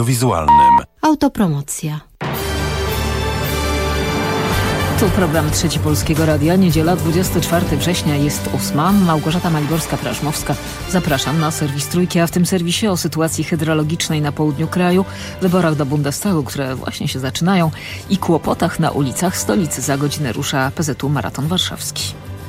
wizualnym. Autopromocja. Tu program Trzeci Polskiego Radia. Niedziela, 24 września, jest 8. Małgorzata Maliborska-Prażmowska. Zapraszam na serwis Trójki, a w tym serwisie o sytuacji hydrologicznej na południu kraju, wyborach do Bundestagu, które właśnie się zaczynają, i kłopotach na ulicach stolicy. Za godzinę rusza PZU Maraton Warszawski.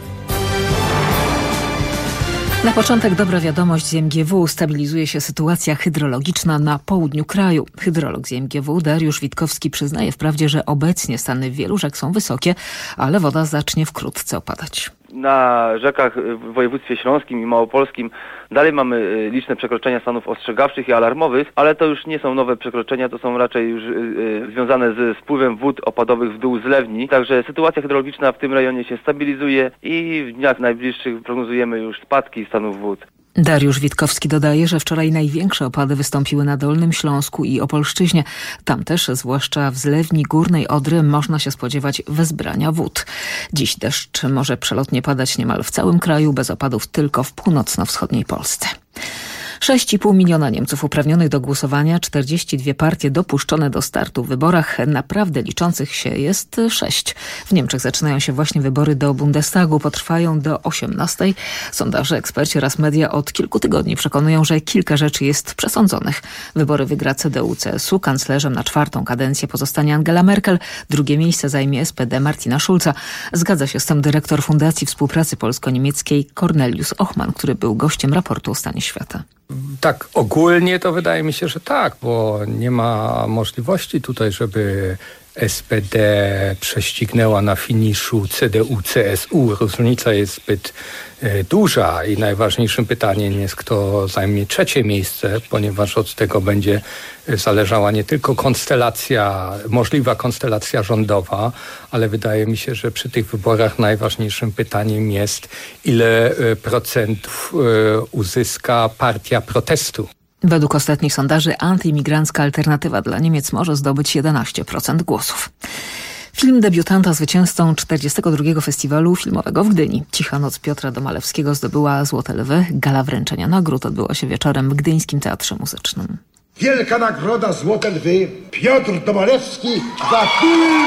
Na początek dobra wiadomość z MGW. Stabilizuje się sytuacja hydrologiczna na południu kraju. Hydrolog z MGW Dariusz Witkowski przyznaje wprawdzie, że obecnie stany wielu rzek są wysokie, ale woda zacznie wkrótce opadać. Na rzekach w województwie śląskim i małopolskim dalej mamy liczne przekroczenia stanów ostrzegawczych i alarmowych, ale to już nie są nowe przekroczenia, to są raczej już związane ze spływem wód opadowych w dół zlewni. Także sytuacja hydrologiczna w tym rejonie się stabilizuje i w dniach najbliższych prognozujemy już spadki stanów wód. Dariusz Witkowski dodaje, że wczoraj największe opady wystąpiły na Dolnym Śląsku i Opolszczyźnie. Tam też, zwłaszcza w zlewni Górnej Odry, można się spodziewać wezbrania wód. Dziś deszcz może przelotnie padać niemal w całym kraju, bez opadów tylko w północno-wschodniej Polsce. 6,5 miliona Niemców uprawnionych do głosowania, 42 partie dopuszczone do startu w wyborach. Naprawdę liczących się jest 6. W Niemczech zaczynają się właśnie wybory do Bundestagu. Potrwają do 18. Sondaże, eksperci oraz media od kilku tygodni przekonują, że kilka rzeczy jest przesądzonych. Wybory wygra CDU-CSU. Kanclerzem na 4. kadencję pozostanie Angela Merkel. Drugie miejsce zajmie SPD Martina Schulza. Zgadza się z tym dyrektor Fundacji Współpracy Polsko-Niemieckiej Cornelius Ochman, który był gościem raportu o stanie świata. Tak, ogólnie to wydaje mi się, że tak, bo nie ma możliwości tutaj, żeby SPD prześcignęła na finiszu CDU-CSU. Różnica jest zbyt duża i najważniejszym pytaniem jest, kto zajmie 3. miejsce, ponieważ od tego będzie zależała nie tylko możliwa konstelacja rządowa, ale wydaje mi się, że przy tych wyborach najważniejszym pytaniem jest, ile procentów uzyska partia protestu. Według ostatnich sondaży antyimigrancka Alternatywa dla Niemiec może zdobyć 11% głosów. Film debiutanta zwycięzcą 42. Festiwalu Filmowego w Gdyni. Cicha noc Piotra Domalewskiego zdobyła Złote Lwy. Gala wręczenia nagród odbyła się wieczorem w Gdyńskim Teatrze Muzycznym. Wielka nagroda Złote Lwy. Piotr Domalewski za film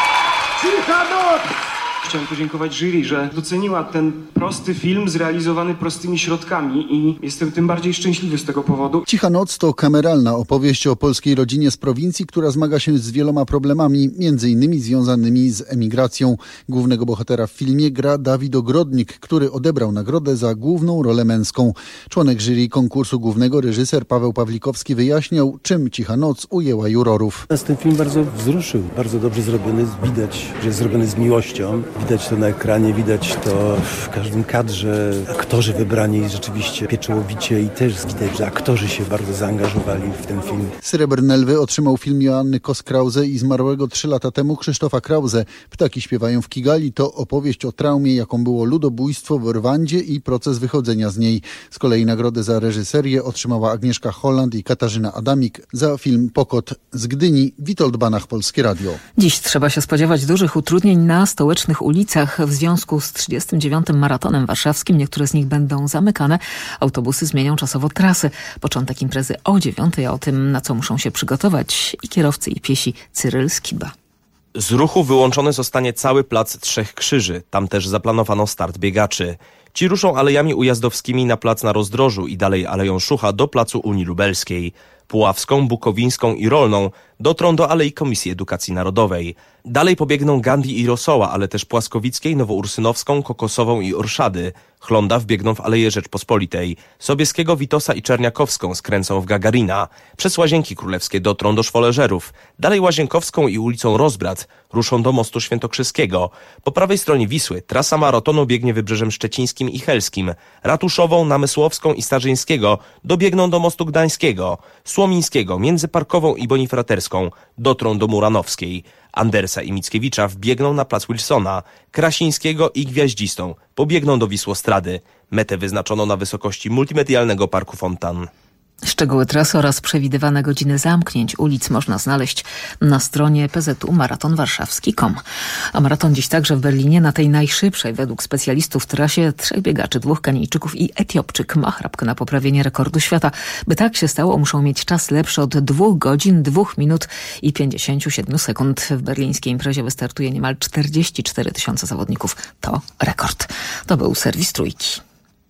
Cicha noc. Chciałem podziękować jury, że doceniła ten prosty film zrealizowany prostymi środkami i jestem tym bardziej szczęśliwy z tego powodu. Cicha noc to kameralna opowieść o polskiej rodzinie z prowincji, która zmaga się z wieloma problemami, między innymi związanymi z emigracją. Głównego bohatera w filmie gra Dawid Ogrodnik, który odebrał nagrodę za główną rolę męską. Członek jury konkursu głównego, reżyser Paweł Pawlikowski, wyjaśniał, czym Cicha noc ujęła jurorów. Nas ten film bardzo wzruszył, bardzo dobrze zrobiony. Widać, że jest zrobiony z miłością. Widać to na ekranie, widać to w każdym kadrze. Aktorzy wybrani rzeczywiście pieczołowicie i też widać, że aktorzy się bardzo zaangażowali w ten film. Srebrne Lwy otrzymał film Joanny Kos-Krause i zmarłego 3 lata temu Krzysztofa Krause. Ptaki śpiewają w Kigali to opowieść o traumie, jaką było ludobójstwo w Rwandzie i proces wychodzenia z niej. Z kolei nagrodę za reżyserię otrzymała Agnieszka Holland i Katarzyna Adamik za film Pokot. Z Gdyni Witold Banach, Polskie Radio. Dziś trzeba się spodziewać dużych utrudnień na stołecznych ulicach w związku z 39. Maratonem Warszawskim. Niektóre z nich będą zamykane. Autobusy zmienią czasowo trasy. Początek imprezy o 9, a o tym, na co muszą się przygotować i kierowcy, i piesi. Cyryl Skiba. Z ruchu wyłączony zostanie cały plac Trzech Krzyży. Tam też zaplanowano start biegaczy. Ci ruszą alejami ujazdowskimi na plac na Rozdrożu i dalej Aleją Szucha do placu Unii Lubelskiej. Puławską, Bukowińską i Rolną dotrą do Alei Komisji Edukacji Narodowej. Dalej pobiegną Gandhi i Rosoła, ale też Płaskowickiej, Nowoursynowską, Kokosową i Orszady. Chlonda wbiegną w Aleję Rzeczpospolitej. Sobieskiego, Witosa i Czerniakowską skręcą w Gagarina. Przez Łazienki Królewskie dotrą do Szwoleżerów. Dalej Łazienkowską i ulicą Rozbrat ruszą do Mostu Świętokrzyskiego. Po prawej stronie Wisły trasa maratonu biegnie Wybrzeżem Szczecińskim i Helskim. Ratuszową, Namysłowską i Starzyńskiego dobiegną do Mostu Gdańskiego. Słomińskiego, między Parkową i Bonifraterską dotrą do Muranowskiej. Andersa i Mickiewicza wbiegną na plac Wilsona. Krasińskiego i Gwiaździstą pobiegną do Wisłostrady. Metę wyznaczono na wysokości multimedialnego Parku Fontan. Szczegóły trasy oraz przewidywane godziny zamknięć ulic można znaleźć na stronie PZU maratonwarszawski.com. A maraton dziś także w Berlinie na tej najszybszej według specjalistów trasie 3 biegaczy, 2 Kenijczyków i Etiopczyk ma chrapkę na poprawienie rekordu świata. By tak się stało, muszą mieć czas lepszy od 2 godzin, 2 minut i 57 sekund. W berlińskiej imprezie wystartuje niemal 44 000 zawodników. To rekord. To był serwis Trójki.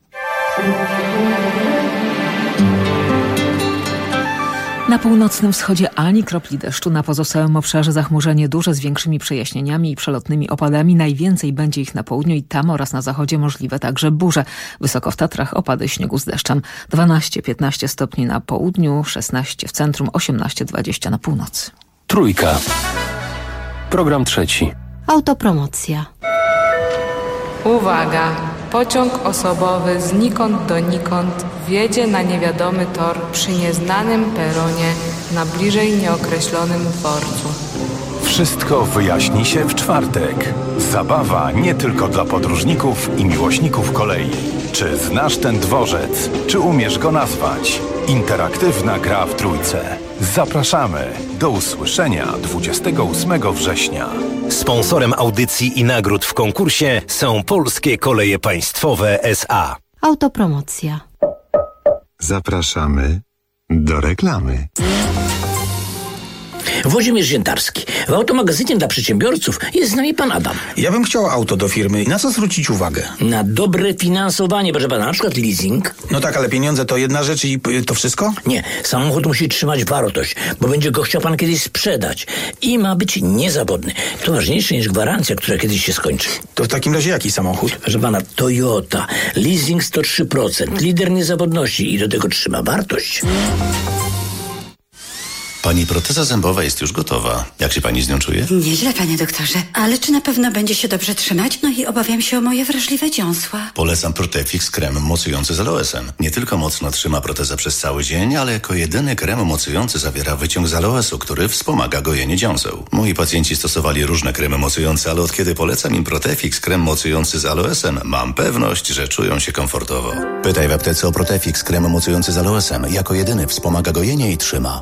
Na północnym wschodzie ani kropli deszczu, na pozostałym obszarze zachmurzenie duże z większymi przejaśnieniami i przelotnymi opadami. Najwięcej będzie ich na południu i tam oraz na zachodzie możliwe także burze. Wysoko w Tatrach opady śniegu z deszczem. 12-15 stopni na południu, 16 w centrum, 18-20 na północy. Trójka. Program trzeci. Autopromocja. Uwaga! Pociąg osobowy znikąd donikąd wjedzie na niewiadomy tor przy nieznanym peronie na bliżej nieokreślonym dworcu. Wszystko wyjaśni się w czwartek. Zabawa nie tylko dla podróżników i miłośników kolei. Czy znasz ten dworzec? Czy umiesz go nazwać? Interaktywna gra w Trójce. Zapraszamy. Do usłyszenia 28 września. Sponsorem audycji i nagród w konkursie są Polskie Koleje Państwowe S.A. Autopromocja. Zapraszamy do reklamy. Włodzimierz Ziętarski. W automagazynie dla przedsiębiorców jest z nami pan Adam. Ja bym chciał auto do firmy. Na co zwrócić uwagę? Na dobre finansowanie, proszę pana, na przykład leasing. No tak, ale pieniądze to jedna rzecz i to wszystko? Nie, samochód musi trzymać wartość, bo będzie go chciał pan kiedyś sprzedać. I ma być niezawodny. To ważniejsze niż gwarancja, która kiedyś się skończy. To w takim razie jaki samochód? Proszę pana, Toyota. Leasing 103%. Lider niezawodności i do tego trzyma wartość. Pani proteza zębowa jest już gotowa. Jak się pani z nią czuje? Nieźle, panie doktorze. Ale czy na pewno będzie się dobrze trzymać? No i obawiam się o moje wrażliwe dziąsła. Polecam Protefix krem mocujący z aloesem. Nie tylko mocno trzyma protezę przez cały dzień, ale jako jedyny krem mocujący zawiera wyciąg z aloesu, który wspomaga gojenie dziąseł. Moi pacjenci stosowali różne kremy mocujące, ale od kiedy polecam im Protefix krem mocujący z aloesem, mam pewność, że czują się komfortowo. Pytaj w aptece o Protefix krem mocujący z aloesem. Jako jedyny wspomaga gojenie i trzyma.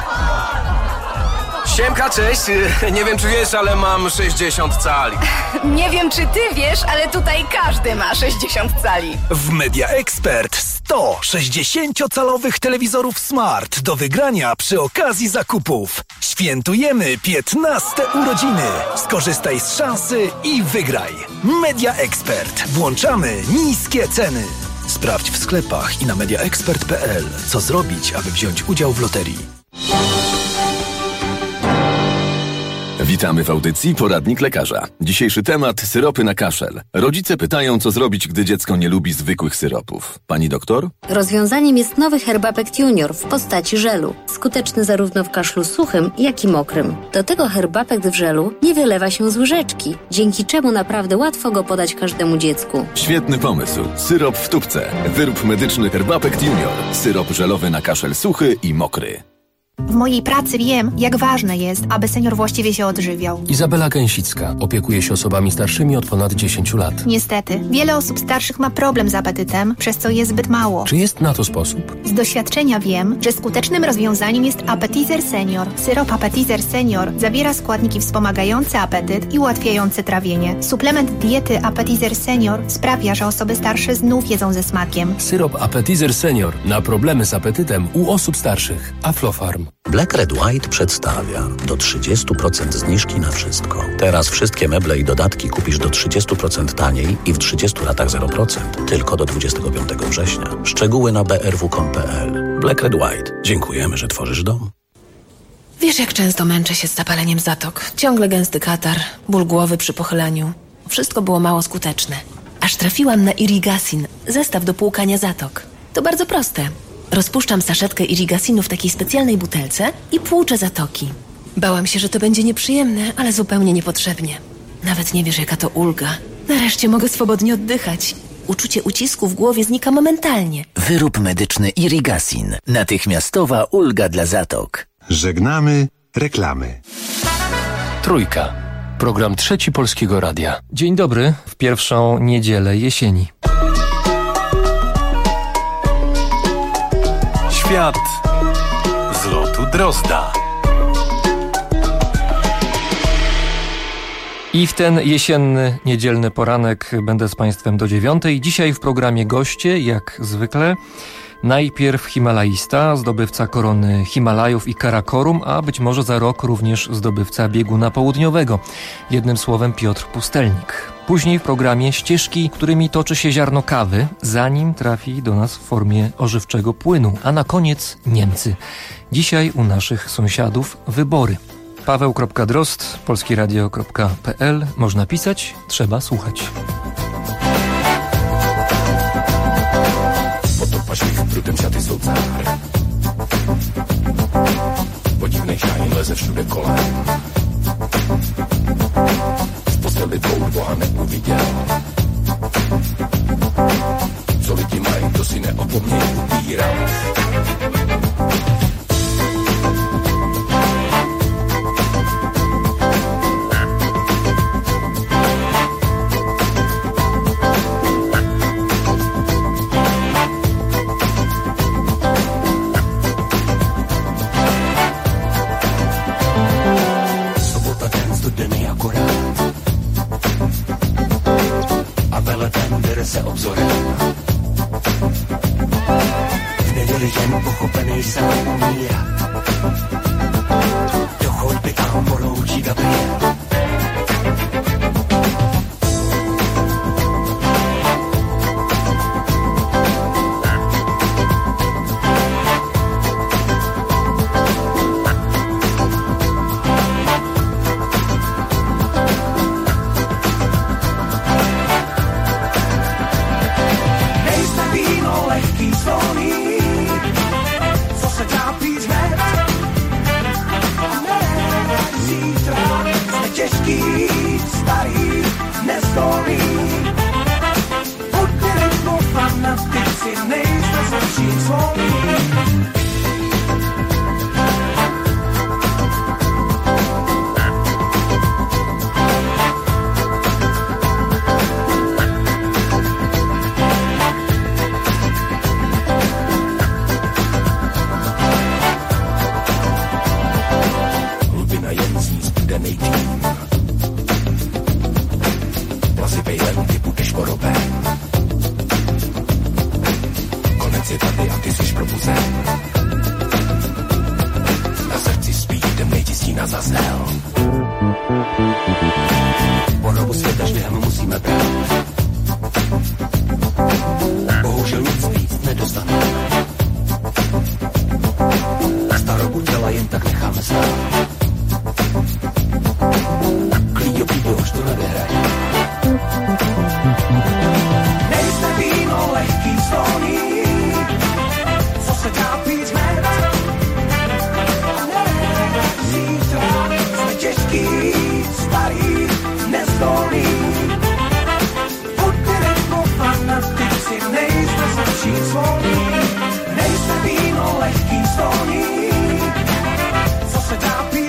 Siemka, cześć. Nie wiem, czy wiesz, ale mam 60 cali. Nie wiem, czy ty wiesz, ale tutaj każdy ma 60 cali. W Media Expert 100 60-calowych telewizorów smart do wygrania przy okazji zakupów. Świętujemy 15 urodziny. Skorzystaj z szansy i wygraj. Media Expert. Włączamy niskie ceny. Sprawdź w sklepach i na mediaexpert.pl, co zrobić, aby wziąć udział w loterii. Witamy w audycji Poradnik Lekarza. Dzisiejszy temat: syropy na kaszel. Rodzice pytają, co zrobić, gdy dziecko nie lubi zwykłych syropów. Pani doktor? Rozwiązaniem jest nowy Herbapect Junior w postaci żelu. Skuteczny zarówno w kaszlu suchym, jak i mokrym. Do tego Herbapect w żelu nie wylewa się z łyżeczki, dzięki czemu naprawdę łatwo go podać każdemu dziecku. Świetny pomysł. Syrop w tubce. Wyrób medyczny Herbapect Junior. Syrop żelowy na kaszel suchy i mokry. W mojej pracy wiem, jak ważne jest, aby senior właściwie się odżywiał. Izabela Gęsicka opiekuje się osobami starszymi od ponad 10 lat. Niestety, wiele osób starszych ma problem z apetytem, przez co je zbyt mało. Czy jest na to sposób? Z doświadczenia wiem, że skutecznym rozwiązaniem jest Appetizer Senior. Syrop Appetizer Senior zawiera składniki wspomagające apetyt i ułatwiające trawienie. Suplement diety Appetizer Senior sprawia, że osoby starsze znów jedzą ze smakiem. Syrop Appetizer Senior na problemy z apetytem u osób starszych. Aflofarm. Black Red White przedstawia do 30% zniżki na wszystko. Teraz wszystkie meble i dodatki kupisz do 30% taniej i w 30 latach 0%. Tylko do 25 września. Szczegóły na brw.com.pl. Black Red White. Dziękujemy, że tworzysz dom. Wiesz, jak często męczę się z zapaleniem zatok. Ciągle gęsty katar, ból głowy przy pochyleniu. Wszystko było mało skuteczne. Aż trafiłam na Irigasin, zestaw do płukania zatok. To bardzo proste. Rozpuszczam saszetkę Irigasinu w takiej specjalnej butelce i płuczę zatoki. Bałam się, że to będzie nieprzyjemne, ale zupełnie niepotrzebnie. Nawet nie wiesz, jaka to ulga. Nareszcie mogę swobodnie oddychać. Uczucie ucisku w głowie znika momentalnie. Wyrób medyczny Irigasin. Natychmiastowa ulga dla zatok. Żegnamy reklamy. Trójka. Program trzeci Polskiego Radia. Dzień dobry w pierwszą niedzielę jesieni. świat z lotu Drozda. I w ten jesienny, niedzielny poranek będę z Państwem do 9:00. Dzisiaj w programie goście, jak zwykle. Najpierw himalaista, zdobywca korony Himalajów i Karakorum, a być może za rok również zdobywca bieguna południowego. Jednym słowem Piotr Pustelnik. Później w programie ścieżki, którymi toczy się ziarno kawy, zanim trafi do nas w formie ożywczego płynu. A na koniec Niemcy. Dzisiaj u naszych sąsiadów wybory. Paweł.Drozd, polskieradio.pl. Można pisać, trzeba słuchać. Paśnik brudem siaty jsou cár. Podivnej šájn leze všude kolem. V posteli dvou Boha neuviděl. Co lidi mají, to si neopomněj upírat. Se obzorem. V neděli jen pochopený sám umírá. Do chodby tam poroučí Gabriel. Nejste víno lehký stolní, co se dá pít.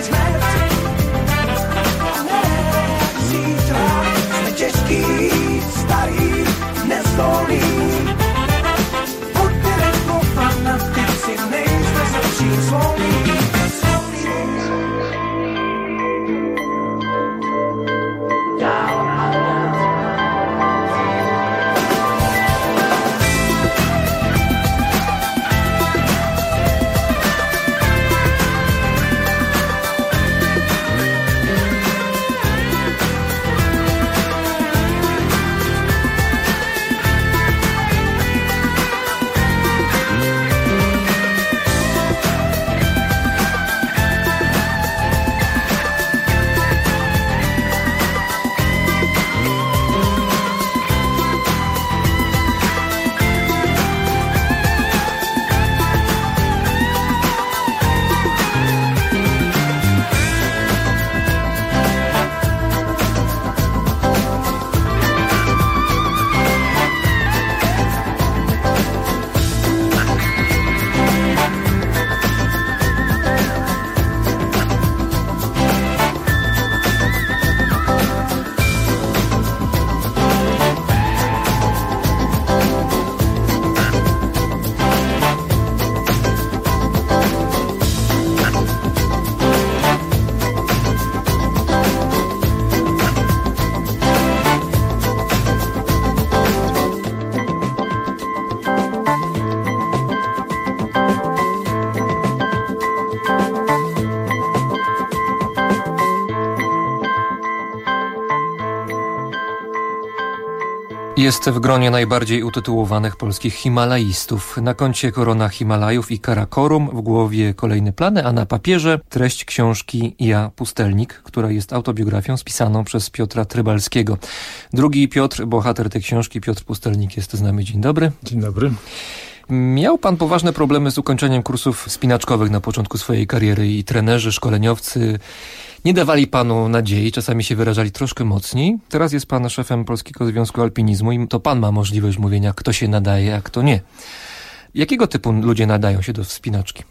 Jest w gronie najbardziej utytułowanych polskich himalaistów. Na koncie korona Himalajów i Karakorum, w głowie kolejne plany, a na papierze treść książki Ja, pustelnik, która jest autobiografią spisaną przez Piotra Trybalskiego. Drugi Piotr, bohater tej książki, Piotr Pustelnik, jest z nami. Dzień dobry. Dzień dobry. Miał pan poważne problemy z ukończeniem kursów spinaczkowych na początku swojej kariery i trenerzy, szkoleniowcy nie dawali panu nadziei, czasami się wyrażali troszkę mocniej. Teraz jest pan szefem Polskiego Związku Alpinizmu i to pan ma możliwość mówienia, kto się nadaje, a kto nie. Jakiego typu ludzie nadają się do wspinaczki?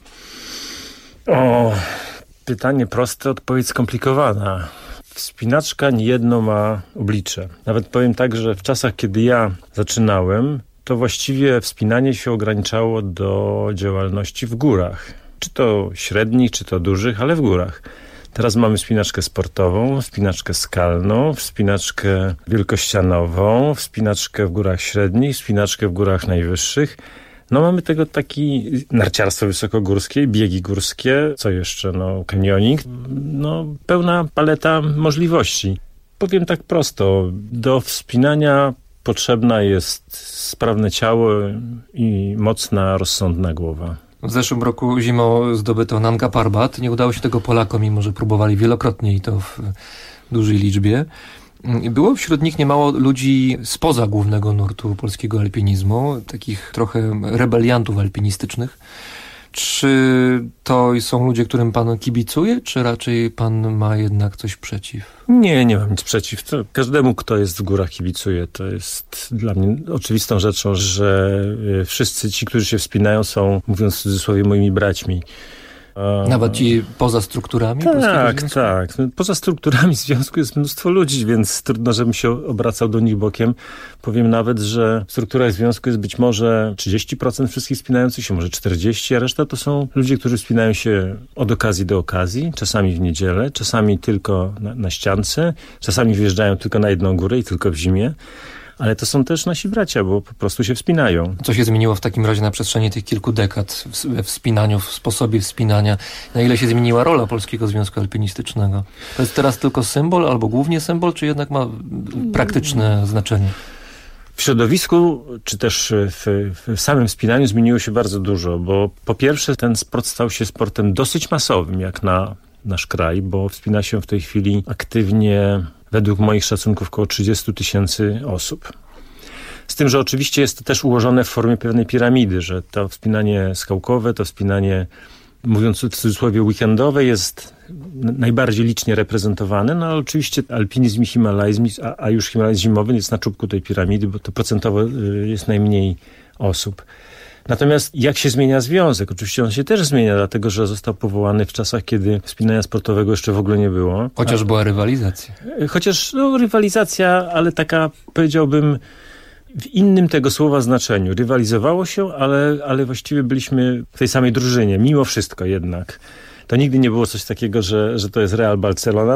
Pytanie proste, odpowiedź skomplikowana. Wspinaczka niejedno ma oblicze. Nawet powiem tak, że w czasach, kiedy ja zaczynałem, to właściwie wspinanie się ograniczało do działalności w górach. Czy to średnich, czy to dużych, ale w górach. Teraz mamy wspinaczkę sportową, wspinaczkę skalną, wspinaczkę wielkościanową, wspinaczkę w górach średnich, wspinaczkę w górach najwyższych. No mamy tego taki narciarstwo wysokogórskie, biegi górskie, co jeszcze, kanioning. Pełna paleta możliwości. Powiem tak prosto, do wspinania potrzebna jest sprawne ciało i mocna, rozsądna głowa. W zeszłym roku zimą zdobyto Nanga Parbat. Nie udało się tego Polakom, mimo że próbowali wielokrotnie i to w dużej liczbie. Było wśród nich niemało ludzi spoza głównego nurtu polskiego alpinizmu, takich trochę rebeliantów alpinistycznych. Czy to są ludzie, którym pan kibicuje, czy raczej pan ma jednak coś przeciw? Nie mam nic przeciw. To każdemu, kto jest w górach, kibicuje. To jest dla mnie oczywistą rzeczą, że wszyscy ci, którzy się wspinają, są, mówiąc w cudzysłowie, moimi braćmi. Nawet ci poza strukturami? Tak. Poza strukturami związku jest mnóstwo ludzi, więc trudno, żebym się obracał do nich bokiem. Powiem nawet, że w strukturach związku jest być może 30% wszystkich wspinających się, może 40%, a reszta to są ludzie, którzy wspinają się od okazji do okazji, czasami w niedzielę, czasami tylko na ściance, czasami wjeżdżają tylko na jedną górę i tylko w zimie. Ale to są też nasi bracia, bo po prostu się wspinają. Co się zmieniło w takim razie na przestrzeni tych kilku dekad we wspinaniu, w sposobie wspinania? Na ile się zmieniła rola Polskiego Związku Alpinistycznego? To jest teraz tylko symbol albo głównie symbol, czy jednak ma praktyczne znaczenie? W środowisku, czy też w samym wspinaniu zmieniło się bardzo dużo, bo po pierwsze ten sport stał się sportem dosyć masowym, jak na nasz kraj, bo wspina się w tej chwili aktywnie, według moich szacunków, około 30 000 osób. Z tym, że oczywiście jest to też ułożone w formie pewnej piramidy, że to wspinanie skałkowe, to wspinanie, mówiąc w cudzysłowie, weekendowe jest najbardziej licznie reprezentowane, ale oczywiście alpinizm i himalaizm, a już himalaizm zimowy jest na czubku tej piramidy, bo to procentowo jest najmniej osób. Natomiast jak się zmienia związek? Oczywiście on się też zmienia, dlatego że został powołany w czasach, kiedy wspinania sportowego jeszcze w ogóle nie było. Chociaż była rywalizacja. Chociaż rywalizacja, ale taka, powiedziałbym, w innym tego słowa znaczeniu. Rywalizowało się, ale właściwie byliśmy w tej samej drużynie, mimo wszystko jednak. To nigdy nie było coś takiego, że to jest Real Barcelona,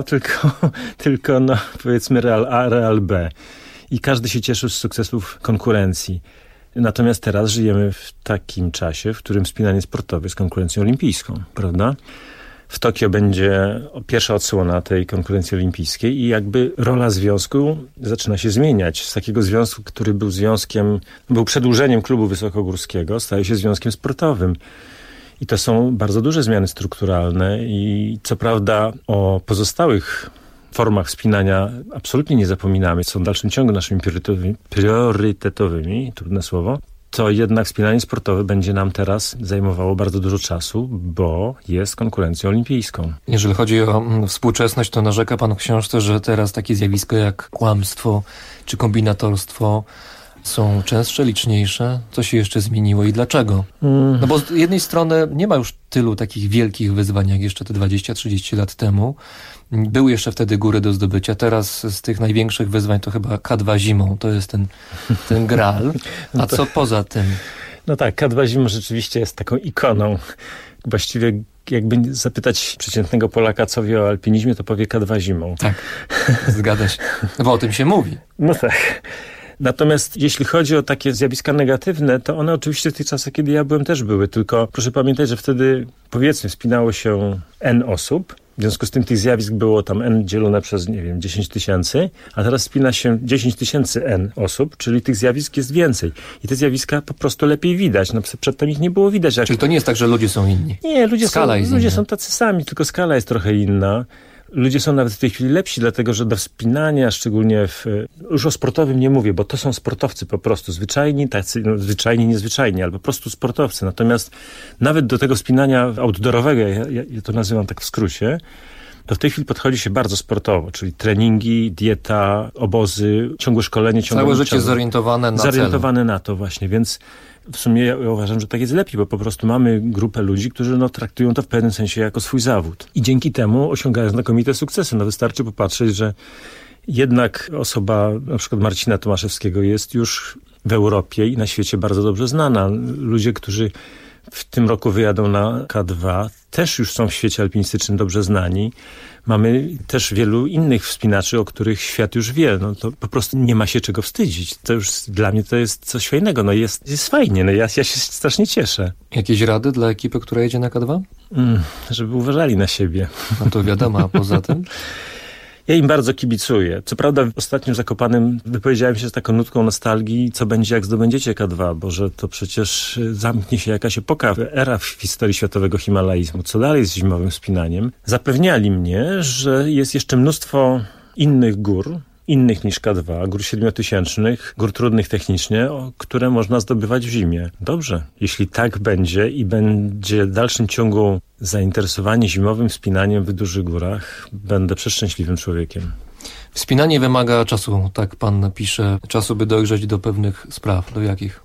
tylko powiedzmy Real A, Real B. I każdy się cieszył z sukcesów konkurencji. Natomiast teraz żyjemy w takim czasie, w którym wspinanie sportowe jest konkurencją olimpijską, prawda? W Tokio będzie pierwsza odsłona tej konkurencji olimpijskiej i jakby rola związku zaczyna się zmieniać. Z takiego związku, który był przedłużeniem klubu wysokogórskiego, staje się związkiem sportowym. I to są bardzo duże zmiany strukturalne i co prawda o pozostałych formach wspinania absolutnie nie zapominamy, są w dalszym ciągu naszymi priorytetowymi, trudne słowo, to jednak wspinanie sportowe będzie nam teraz zajmowało bardzo dużo czasu, bo jest konkurencją olimpijską. Jeżeli chodzi o współczesność, to narzeka pan w książce, że teraz takie zjawiska jak kłamstwo czy kombinatorstwo są częstsze, liczniejsze. Co się jeszcze zmieniło i dlaczego? No bo z jednej strony nie ma już tylu takich wielkich wyzwań, jak jeszcze te 20-30 lat temu. Były jeszcze wtedy góry do zdobycia. Teraz z tych największych wyzwań to chyba K2 zimą. To jest ten graal. A co poza tym? No tak, K2 zimą rzeczywiście jest taką ikoną. Właściwie jakby zapytać przeciętnego Polaka, co wie o alpinizmie, to powie K2 zimą. Tak, zgadza się. Bo o tym się mówi. No tak. Natomiast jeśli chodzi o takie zjawiska negatywne, to one oczywiście w tych czasach, kiedy ja byłem, też były. Tylko proszę pamiętać, że wtedy, powiedzmy, wspinało się N osób W związku z tym tych zjawisk było tam n dzielone przez, 10 000, a teraz spina się 10 000 n osób, czyli tych zjawisk jest więcej. I te zjawiska po prostu lepiej widać. No, przedtem ich nie było widać. Czyli to nie jest tak, że ludzie są inni? Nie, ludzie są tacy sami, tylko skala jest trochę inna. Ludzie są nawet w tej chwili lepsi, dlatego że do wspinania, szczególnie już o sportowym nie mówię, bo to są sportowcy po prostu, zwyczajni, tacy, zwyczajni, niezwyczajni, ale po prostu sportowcy. Natomiast nawet do tego wspinania outdoorowego, ja to nazywam tak w skrócie, to w tej chwili podchodzi się bardzo sportowo, czyli treningi, dieta, obozy, ciągłe szkolenie. Całe życie zorientowane na Zorientowane na to właśnie, więc w sumie ja uważam, że tak jest lepiej, bo po prostu mamy grupę ludzi, którzy traktują to w pewnym sensie jako swój zawód. I dzięki temu osiągają znakomite sukcesy. Wystarczy popatrzeć, że jednak osoba, na przykład Marcina Tomaszewskiego, jest już w Europie i na świecie bardzo dobrze znana. Ludzie, którzy w tym roku wyjadą na K2, też już są w świecie alpinistycznym dobrze znani. Mamy też wielu innych wspinaczy, o których świat już wie. No to po prostu nie ma się czego wstydzić. To już dla mnie to jest coś fajnego. Jest fajnie. Ja się strasznie cieszę. Jakieś rady dla ekipy, która jedzie na K2? Żeby uważali na siebie. No to wiadomo, a poza tym? Ja im bardzo kibicuję. Co prawda w ostatnim Zakopanem wypowiedziałem się z taką nutką nostalgii, co będzie jak zdobędziecie K2, bo że to przecież zamknie się jakaś epoka, era w historii światowego himalaizmu. Co dalej z zimowym wspinaniem? Zapewniali mnie, że jest jeszcze mnóstwo innych gór, innych niż K2, gór 7000, gór trudnych technicznie, które można zdobywać w zimie. Dobrze, jeśli tak będzie i będzie w dalszym ciągu zainteresowanie zimowym wspinaniem w dużych górach, będę przeszczęśliwym człowiekiem. Wspinanie wymaga czasu, tak pan pisze, czasu by dojrzeć do pewnych spraw. Do jakich?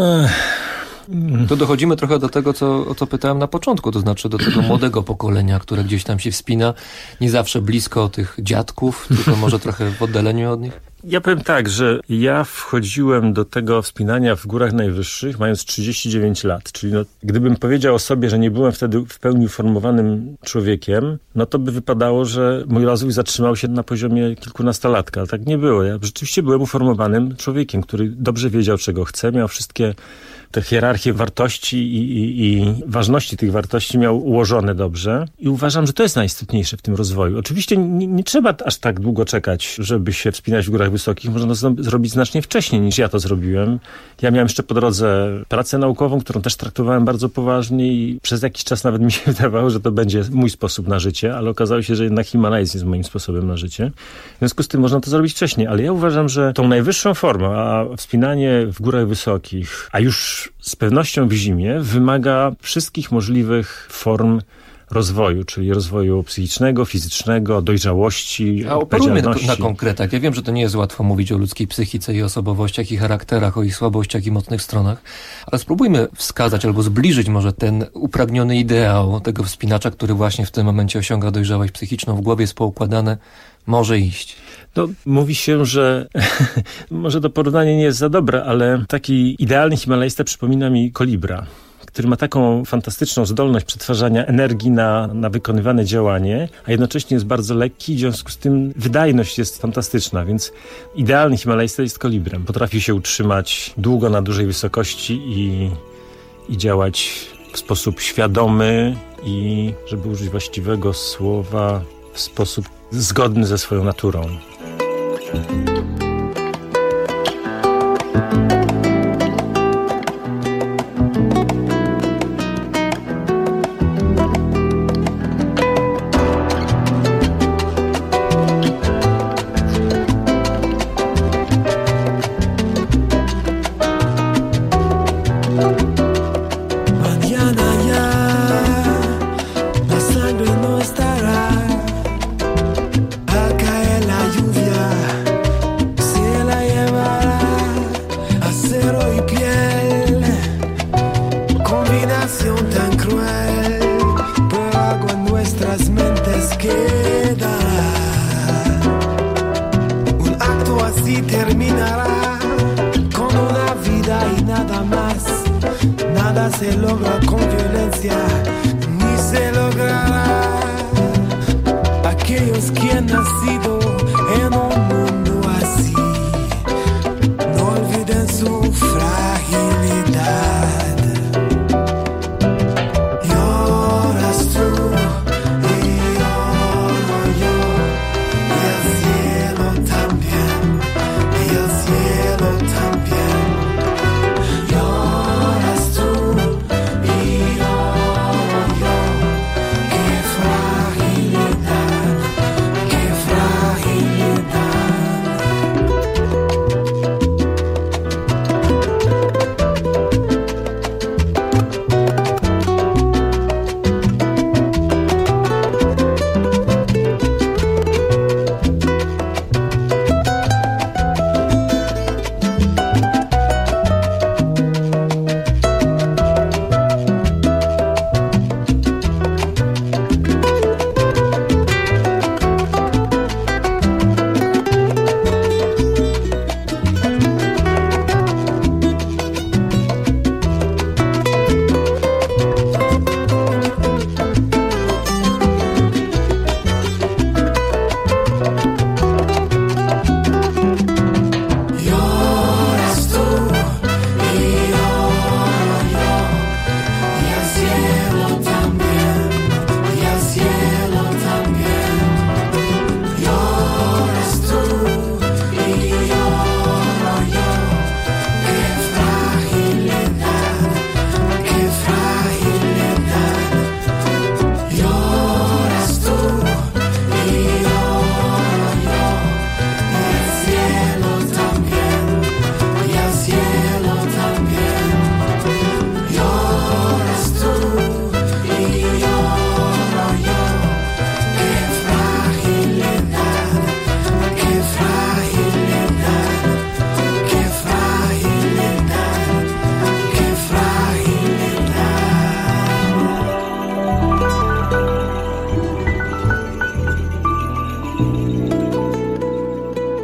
To dochodzimy trochę do tego, o co pytałem na początku, to znaczy do tego młodego pokolenia, które gdzieś tam się wspina, nie zawsze blisko tych dziadków, tylko może trochę w oddaleniu od nich. Ja powiem tak, że ja wchodziłem do tego wspinania w górach najwyższych mając 39 lat, czyli gdybym powiedział o sobie, że nie byłem wtedy w pełni uformowanym człowiekiem, no to by wypadało, że mój rozwój zatrzymał się na poziomie kilkunastolatka, ale tak nie było. Ja rzeczywiście byłem uformowanym człowiekiem, który dobrze wiedział, czego chce, miał wszystkie te hierarchie wartości i ważności tych wartości miał ułożone dobrze i uważam, że to jest najistotniejsze w tym rozwoju. Oczywiście nie trzeba aż tak długo czekać, żeby się wspinać w górach wysokich. Można to zrobić znacznie wcześniej niż ja to zrobiłem. Ja miałem jeszcze po drodze pracę naukową, którą też traktowałem bardzo poważnie i przez jakiś czas nawet mi się wydawało, że to będzie mój sposób na życie, ale okazało się, że jednak Himalajzm jest moim sposobem na życie. W związku z tym można to zrobić wcześniej, ale ja uważam, że tą najwyższą formą, a wspinanie w górach wysokich, a już z pewnością w zimie, wymaga wszystkich możliwych form rozwoju, czyli rozwoju psychicznego, fizycznego, dojrzałości, a operujmy na konkretach. Ja wiem, że to nie jest łatwo mówić o ludzkiej psychice i osobowościach i charakterach, o ich słabościach i mocnych stronach, ale spróbujmy wskazać albo zbliżyć może ten upragniony ideał tego wspinacza, który właśnie w tym momencie osiąga dojrzałość psychiczną, w głowie jest poukładane, może iść. No, mówi się, że może to porównanie nie jest za dobre, ale taki idealny himalajsta przypomina mi kolibra, który ma taką fantastyczną zdolność przetwarzania energii na wykonywane działanie, a jednocześnie jest bardzo lekki, w związku z tym wydajność jest fantastyczna, więc idealny himalajsta jest kolibrem. Potrafi się utrzymać długo na dużej wysokości i działać w sposób świadomy i, żeby użyć właściwego słowa, w sposób zgodny ze swoją naturą.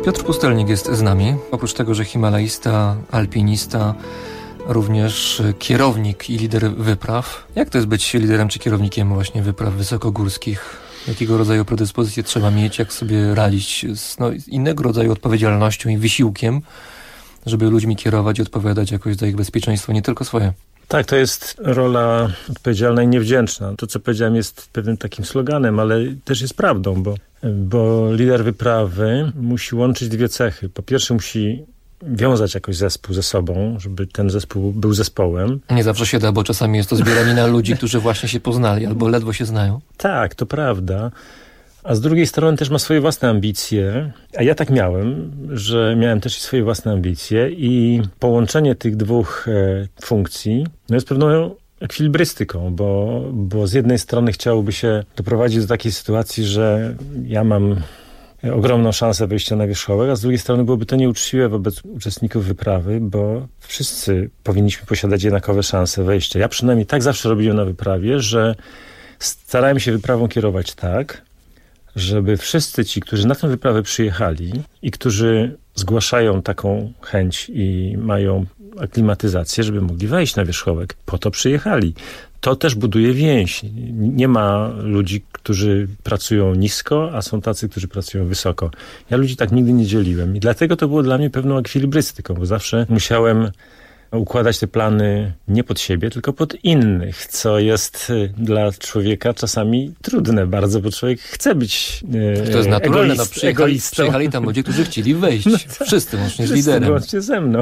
Piotr Pustelnik jest z nami. Oprócz tego, że himalaista, alpinista, również kierownik i lider wypraw. Jak to jest być liderem czy kierownikiem właśnie wypraw wysokogórskich? Jakiego rodzaju predyspozycje trzeba mieć, jak sobie radzić z innego rodzaju odpowiedzialnością i wysiłkiem, żeby ludźmi kierować i odpowiadać jakoś za ich bezpieczeństwo, nie tylko swoje? Tak, to jest rola odpowiedzialna i niewdzięczna. To, co powiedziałem, jest pewnym takim sloganem, ale też jest prawdą, bo lider wyprawy musi łączyć dwie cechy. Po pierwsze musi wiązać jakoś zespół ze sobą, żeby ten zespół był zespołem. Nie zawsze się da, bo czasami jest to zbieranina ludzi, którzy właśnie się poznali albo ledwo się znają. Tak, to prawda. A z drugiej strony też ma swoje własne ambicje. A ja tak miałem, że miałem też i swoje własne ambicje i połączenie tych dwóch funkcji jest pewną ekwilibrystyką, bo z jednej strony chciałoby się doprowadzić do takiej sytuacji, że ja mam ogromną szansę wejścia na wierzchołek, a z drugiej strony byłoby to nieuczciwe wobec uczestników wyprawy, bo wszyscy powinniśmy posiadać jednakowe szanse wejścia. Ja przynajmniej tak zawsze robiłem na wyprawie, że starałem się wyprawą kierować tak, żeby wszyscy ci, którzy na tę wyprawę przyjechali i którzy zgłaszają taką chęć i mają aklimatyzację, żeby mogli wejść na wierzchołek. Po to przyjechali. To też buduje więź. Nie ma ludzi, którzy pracują nisko, a są tacy, którzy pracują wysoko. Ja ludzi tak nigdy nie dzieliłem i dlatego to było dla mnie pewną ekwilibrystyką, bo zawsze musiałem układać te plany nie pod siebie, tylko pod innych, co jest dla człowieka czasami trudne bardzo, bo człowiek chce być to jest naturalne. egoistą. Przyjechali tam ludzie, którzy chcieli wejść. Wszyscy, łącznie z liderem. Łącznie ze mną.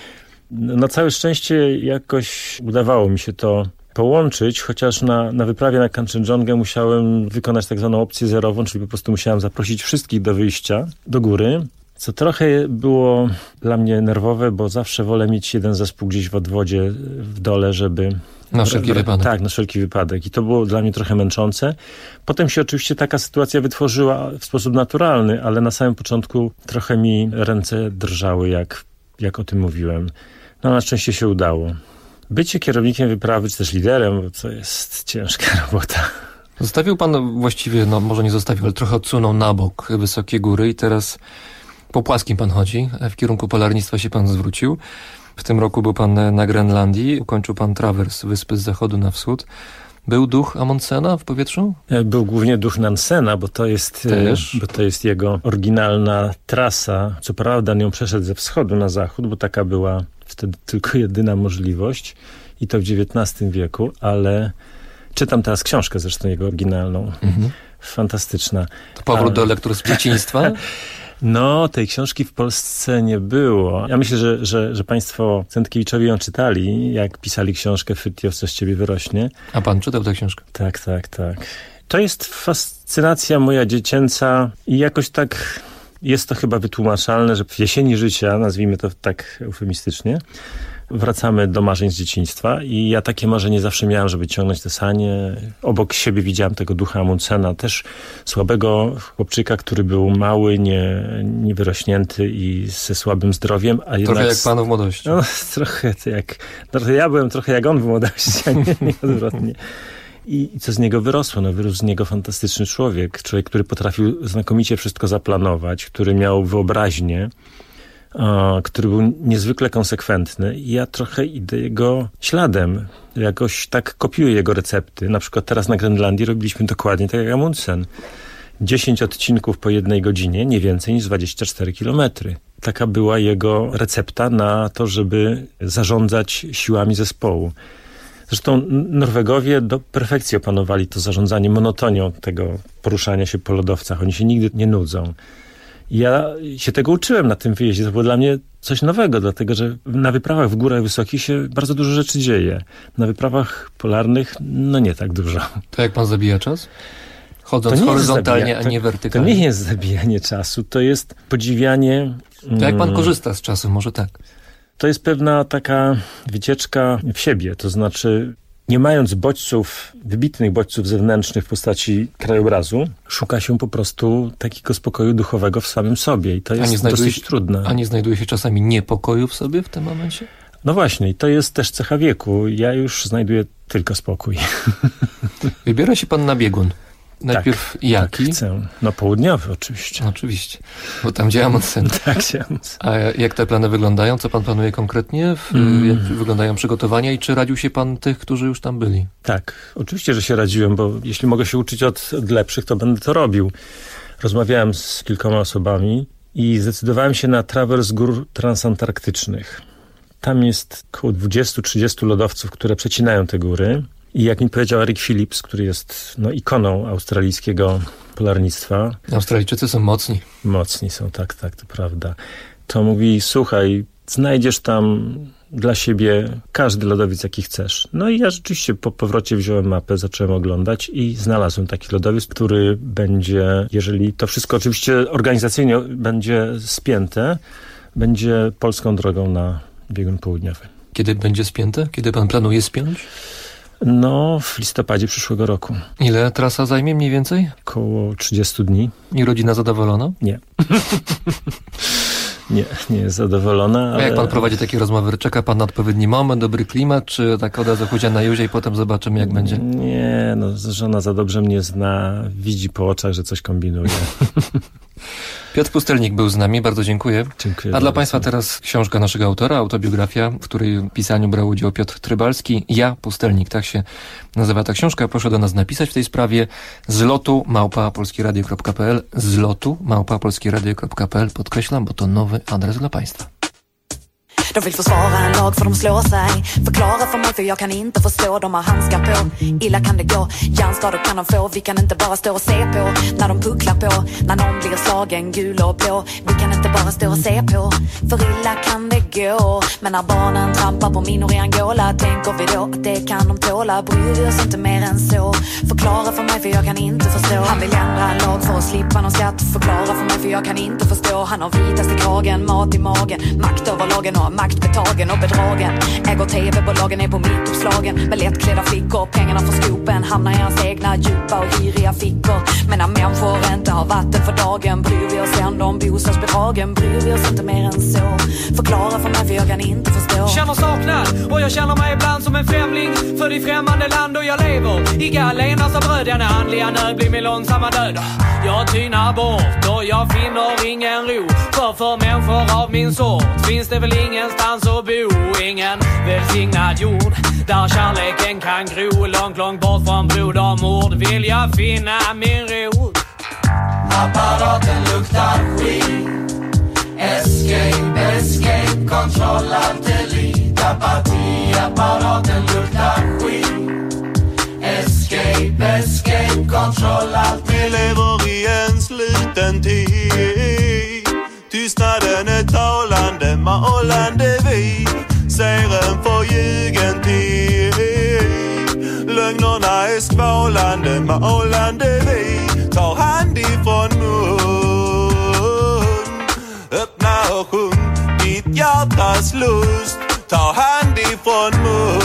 Na całe szczęście jakoś udawało mi się to połączyć, chociaż na wyprawie na Kanchenjongę musiałem wykonać tak zwaną opcję zerową, czyli po prostu musiałem zaprosić wszystkich do wyjścia do góry, co trochę było dla mnie nerwowe, bo zawsze wolę mieć jeden zespół gdzieś w odwodzie w dole, żeby... Na wszelki wypadek. Tak, na wszelki wypadek. I to było dla mnie trochę męczące. Potem się oczywiście taka sytuacja wytworzyła w sposób naturalny, ale na samym początku trochę mi ręce drżały, jak o tym mówiłem. No na szczęście się udało. Bycie kierownikiem wyprawy, czy też liderem, bo to jest ciężka robota. Zostawił pan właściwie, może nie zostawił, ale trochę odsunął na bok wysokie góry i teraz po płaskim pan chodzi. W kierunku polarnictwa się pan zwrócił. W tym roku był pan na Grenlandii, ukończył pan trawers wyspy z zachodu na wschód. Był duch Amundsena w powietrzu? Był głównie duch Nansena, bo to jest jego oryginalna trasa. Co prawda on ją przeszedł ze wschodu na zachód, bo taka była wtedy tylko jedyna możliwość i to w XIX wieku, ale czytam teraz książkę zresztą jego oryginalną. Fantastyczna. To powrót do lektur z dzieciństwa? No, tej książki w Polsce nie było. Ja myślę, że państwo Centkiewiczowi ją czytali, jak pisali książkę Frytjof, co z ciebie wyrośnie. A pan czytał tę książkę? Tak. To jest fascynacja moja dziecięca i jakoś tak jest to chyba wytłumaczalne, że w jesieni życia, nazwijmy to tak eufemistycznie, wracamy do marzeń z dzieciństwa i ja takie marzenie zawsze miałem, żeby ciągnąć te sanie. Obok siebie widziałem tego ducha Amundsena, też słabego chłopczyka, który był mały, niewyrośnięty i ze słabym zdrowiem. A jednak trochę jak pan w młodości. No, trochę ja byłem trochę jak on w młodości, a nie odwrotnie. I co z niego wyrosło? Wyrósł z niego fantastyczny człowiek, który potrafił znakomicie wszystko zaplanować, który miał wyobraźnię, który był niezwykle konsekwentny i ja trochę idę jego śladem. Jakoś tak kopiuję jego recepty. Na przykład teraz na Grenlandii robiliśmy dokładnie tak jak Amundsen. 10 odcinków po 1 godzinie, nie więcej niż 24 kilometry. Taka była jego recepta na to, żeby zarządzać siłami zespołu. Zresztą Norwegowie do perfekcji opanowali to zarządzanie monotonią tego poruszania się po lodowcach. Oni się nigdy nie nudzą. Ja się tego uczyłem na tym wyjeździe. To było dla mnie coś nowego, dlatego że na wyprawach w górach wysokich się bardzo dużo rzeczy dzieje. Na wyprawach polarnych, nie tak dużo. To jak pan zabija czas? Chodząc horyzontalnie, a nie wertykalnie. To nie jest zabijanie czasu, to jest podziwianie... To jak pan korzysta z czasu, może tak? To jest pewna taka wycieczka w siebie, to znaczy nie mając wybitnych bodźców zewnętrznych w postaci krajobrazu, szuka się po prostu takiego spokoju duchowego w samym sobie i to jest dosyć trudne. A nie znajduje się czasami niepokoju w sobie w tym momencie? No właśnie, i to jest też cecha wieku. Ja już znajduję tylko spokój. Wybiera się pan na biegun. Najpierw jaki? Tak chcę. No południowy oczywiście. Oczywiście, bo tam działa onsen. Tak, działa onsen. A jak te plany wyglądają? Co pan planuje konkretnie? Jak wyglądają przygotowania i czy radził się pan tych, którzy już tam byli? Tak, oczywiście, że się radziłem, bo jeśli mogę się uczyć od lepszych, to będę to robił. Rozmawiałem z kilkoma osobami i zdecydowałem się na trawers gór transantarktycznych. Tam jest około 20-30 lodowców, które przecinają te góry. I jak mi powiedział Eric Phillips, który jest ikoną australijskiego polarnictwa. Australijczycy są mocni. Mocni są, tak, to prawda. To mówi, słuchaj, znajdziesz tam dla siebie każdy lodowiec, jaki chcesz. No i ja rzeczywiście po powrocie wziąłem mapę, zacząłem oglądać i znalazłem taki lodowiec, który będzie, jeżeli to wszystko oczywiście organizacyjnie będzie spięte, będzie polską drogą na biegun południowy. Kiedy będzie spięte? Kiedy pan planuje spiąć? No, w listopadzie przyszłego roku. Ile trasa zajmie mniej więcej? Około 30 dni. I rodzina zadowolona? Nie. Nie jest zadowolona. Ale... A jak pan prowadzi takie rozmowy? Czeka pan na odpowiedni moment, dobry klimat, czy tak od razu chudzia na juzie i potem zobaczymy, jak będzie? Nie, żona za dobrze mnie zna, widzi po oczach, że coś kombinuje. Piotr Pustelnik był z nami, bardzo dziękuję. Dziękuję. A dla państwa teraz książka naszego autora, autobiografia, w której pisaniu brał udział Piotr Trybalski. Ja, Pustelnik, tak się nazywa ta książka. Proszę do nas napisać w tej sprawie zlotu@polskieradio.pl zlotu@polskieradio.pl. Podkreślam, bo to nowy adres dla państwa. De vill försvara en lag för de slår sig. Förklara för mig för jag kan inte förstå. De har handskar på, illa kan det gå. Hjärnskador kan de få, vi kan inte bara stå och se på. När de pucklar på, när någon blir slagen gul och blå. Vi kan inte bara stå och se på, för illa kan det gå. Men när barnen trampar på minor i Angola, tänker vi då att det kan de tåla. Bryr vi oss inte mer än så. Förklara för mig för jag kan inte förstå. Han vill ändra en lag för att slippa någon skatt. Förklara för mig för jag kan inte förstå. Han har vitast i kragen, mat i magen, makt över lagen och makt betagen och bedragen. Äger tv-bolagen är på mittuppslagen. Med lättklädda flickor, pengarna för skopen hamnar i hans egna djupa och giriga fickor. Men när människor inte har vatten för dagen, bryr vi oss ändå om bostadsbidragen. Bryr vi oss inte mer än så. Förklara för mig för jag kan inte förstå. Känner saknad och jag känner mig ibland som en främling. För i främmande land och jag lever i Galenas av bröd. Denna andliga nöd blir min långsamma död. Jag tynar bort och jag finner ingen ro. För människor av min sort finns det väl ingenstans att bo. Ingen välsignad jord där kärleken kan gro. Långt, långt bort från brodermord vill jag finna min ro. Apparaten luktar skit. Escape, escape, kontroll, altelit. Apatiapparaten luktar skit. Escape, escape, kontroll, altelit. Vi lever i en sluten tid. Tystnaden är talande, malande vi ser en förljugen tid. Lögnerna är skvalande, malande vi tar hand ifrån mun. Öppna och sjung ditt hjärtas lust. Ta hand ifrån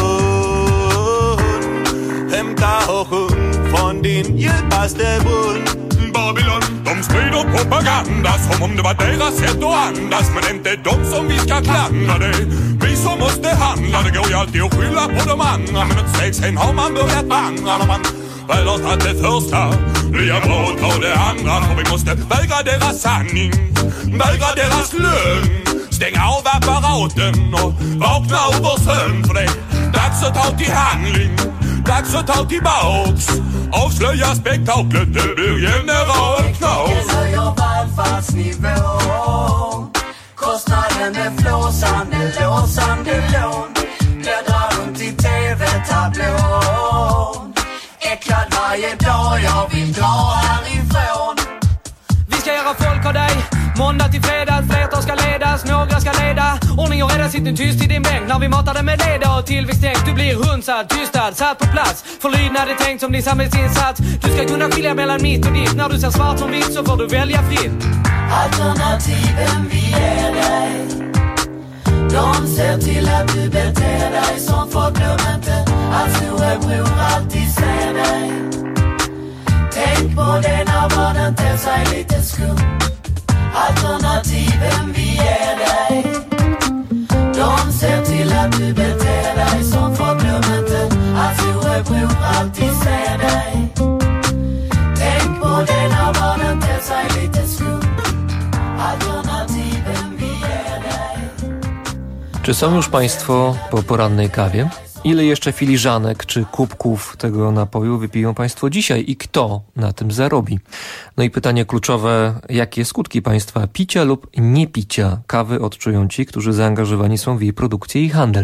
mun. Hämta och sjung från din djupaste brunn. Babylon, de sprider propaganda som om det var deras sätt att andas. Men inte de som vi ska klandra det. Vi som måste handla, det går ju alltid att skylla på de andra. Men ett steg sen har man börjat vandra. När man väl har tagit det första, blir jag bra att ta det andra. För vi måste vägra deras sanning, vägra deras lögn. Stänga av apparaten och vakna ur vår sömn. För det är dags att ta till handling, dags att ta tillbaks. Avslöja spektaklet, det blir generalknas. Det höjer välfärdsnivån. Kostnaden är flåsande, låsande lån. Bläddrar runt i tv-tablån. Äcklad varje dag, jag vill dra härifrån. Vi ska göra folk av dig. Måndag till fredag, flertal ska ledas, några ska leda. Ordning och reda, sitter tyst i din bänk. När vi matar dig med leda och tillväxttänk. Du blir hundsad, tystad, satt på plats. Förlydnad är tänkt som din samhällsinsats. Du ska kunna skilja mellan mitt och ditt. När du ser svart som vitt så får du välja fritt. Alternativen vi ger dig, de ser till att du beter dig som folk. Glöm inte att storebror alltid ser dig. Tänk på det när barnen ter sig lite skum. Alternativen vi ger dig, de ser till att du beter dig som folk. Glöm inte att storebror alltid ser dig. sig lite skumt. Alternativen vi ger dig. Czy są już Państwo po porannej kawie? Ile jeszcze filiżanek czy kubków tego napoju wypiją Państwo dzisiaj i kto na tym zarobi? No i pytanie kluczowe, jakie skutki Państwa picia lub niepicia kawy odczują ci, którzy zaangażowani są w jej produkcję i handel?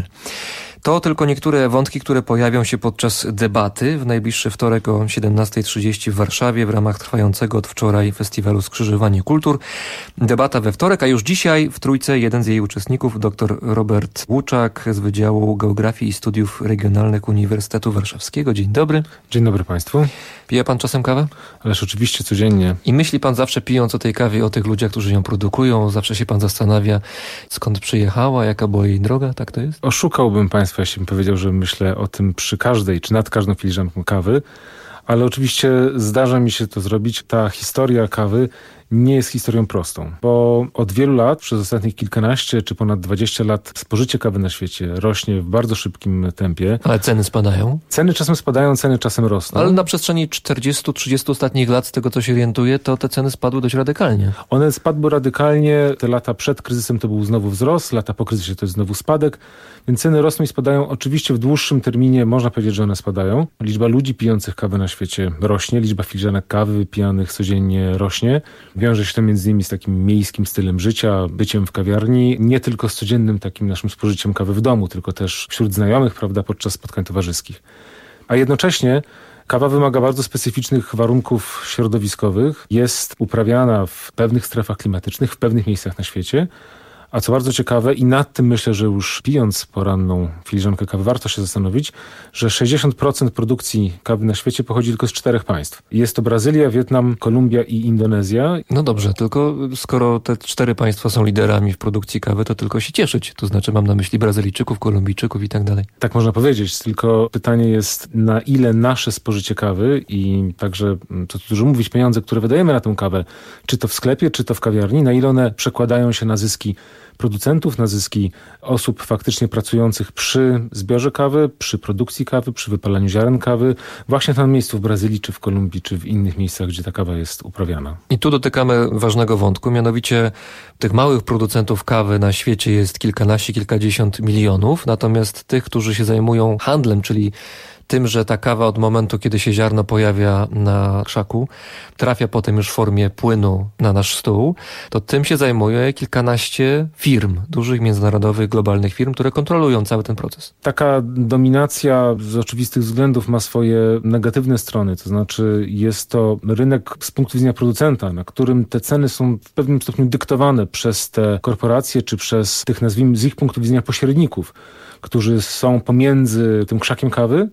To tylko niektóre wątki, które pojawią się podczas debaty w najbliższy wtorek o 17:30 w Warszawie w ramach trwającego od wczoraj festiwalu Skrzyżowanie Kultur. Debata we wtorek, a już dzisiaj w trójce jeden z jej uczestników, dr Robert Łuczak z Wydziału Geografii i Studiów Regionalnych Uniwersytetu Warszawskiego. Dzień dobry. Dzień dobry Państwu. Pije Pan czasem kawę? Ależ oczywiście codziennie. I myśli Pan zawsze, pijąc o tej kawie, o tych ludziach, którzy ją produkują? Zawsze się Pan zastanawia, skąd przyjechała, jaka była jej droga? Tak to jest? Oszukałbym Państwa, jeśli bym powiedział, że myślę o tym przy każdej, czy nad każdą filiżanką kawy, ale oczywiście zdarza mi się to zrobić. Ta historia kawy nie jest historią prostą, bo od wielu lat, przez ostatnich kilkanaście czy ponad 20 lat spożycie kawy na świecie rośnie w bardzo szybkim tempie. Ale ceny spadają? Ceny czasem spadają, ceny czasem rosną. Ale na przestrzeni 40-30 ostatnich lat, z tego co się orientuję, to te ceny spadły dość radykalnie. One spadły radykalnie, te lata przed kryzysem to był znowu wzrost, lata po kryzysie to jest znowu spadek, więc ceny rosną i spadają. Oczywiście w dłuższym terminie można powiedzieć, że one spadają. Liczba ludzi pijących kawę na świecie rośnie, liczba filiżanek kawy wypijanych codziennie rośnie. Wiąże się to między innymi z takim miejskim stylem życia, byciem w kawiarni, nie tylko z codziennym takim naszym spożyciem kawy w domu, tylko też wśród znajomych, prawda, podczas spotkań towarzyskich. A jednocześnie kawa wymaga bardzo specyficznych warunków środowiskowych, jest uprawiana w pewnych strefach klimatycznych, w pewnych miejscach na świecie. A co bardzo ciekawe, i nad tym myślę, że już pijąc poranną filiżankę kawy warto się zastanowić, że 60% produkcji kawy na świecie pochodzi tylko z 4 państw. Jest to Brazylia, Wietnam, Kolumbia i Indonezja. No dobrze, tylko skoro te 4 państwa są liderami w produkcji kawy, to tylko się cieszyć. To znaczy mam na myśli Brazylijczyków, Kolumbijczyków i tak dalej. Tak można powiedzieć, tylko pytanie jest, na ile nasze spożycie kawy i także, co tu dużo mówić, pieniądze, które wydajemy na tę kawę, czy to w sklepie, czy to w kawiarni, na ile one przekładają się na zyski producentów, na zyski osób faktycznie pracujących przy zbiorze kawy, przy produkcji kawy, przy wypalaniu ziaren kawy, właśnie tam miejscu w Brazylii, czy w Kolumbii, czy w innych miejscach, gdzie ta kawa jest uprawiana. I tu dotykamy ważnego wątku, mianowicie tych małych producentów kawy na świecie jest kilkanaście, kilkadziesiąt milionów, natomiast tych, którzy się zajmują handlem, czyli tym, że ta kawa od momentu, kiedy się ziarno pojawia na krzaku, trafia potem już w formie płynu na nasz stół, to tym się zajmuje kilkanaście firm, dużych, międzynarodowych, globalnych firm, które kontrolują cały ten proces. Taka dominacja z oczywistych względów ma swoje negatywne strony, to znaczy jest to rynek z punktu widzenia producenta, na którym te ceny są w pewnym stopniu dyktowane przez te korporacje, czy przez tych, nazwijmy, z ich punktu widzenia pośredników, którzy są pomiędzy tym krzakiem kawy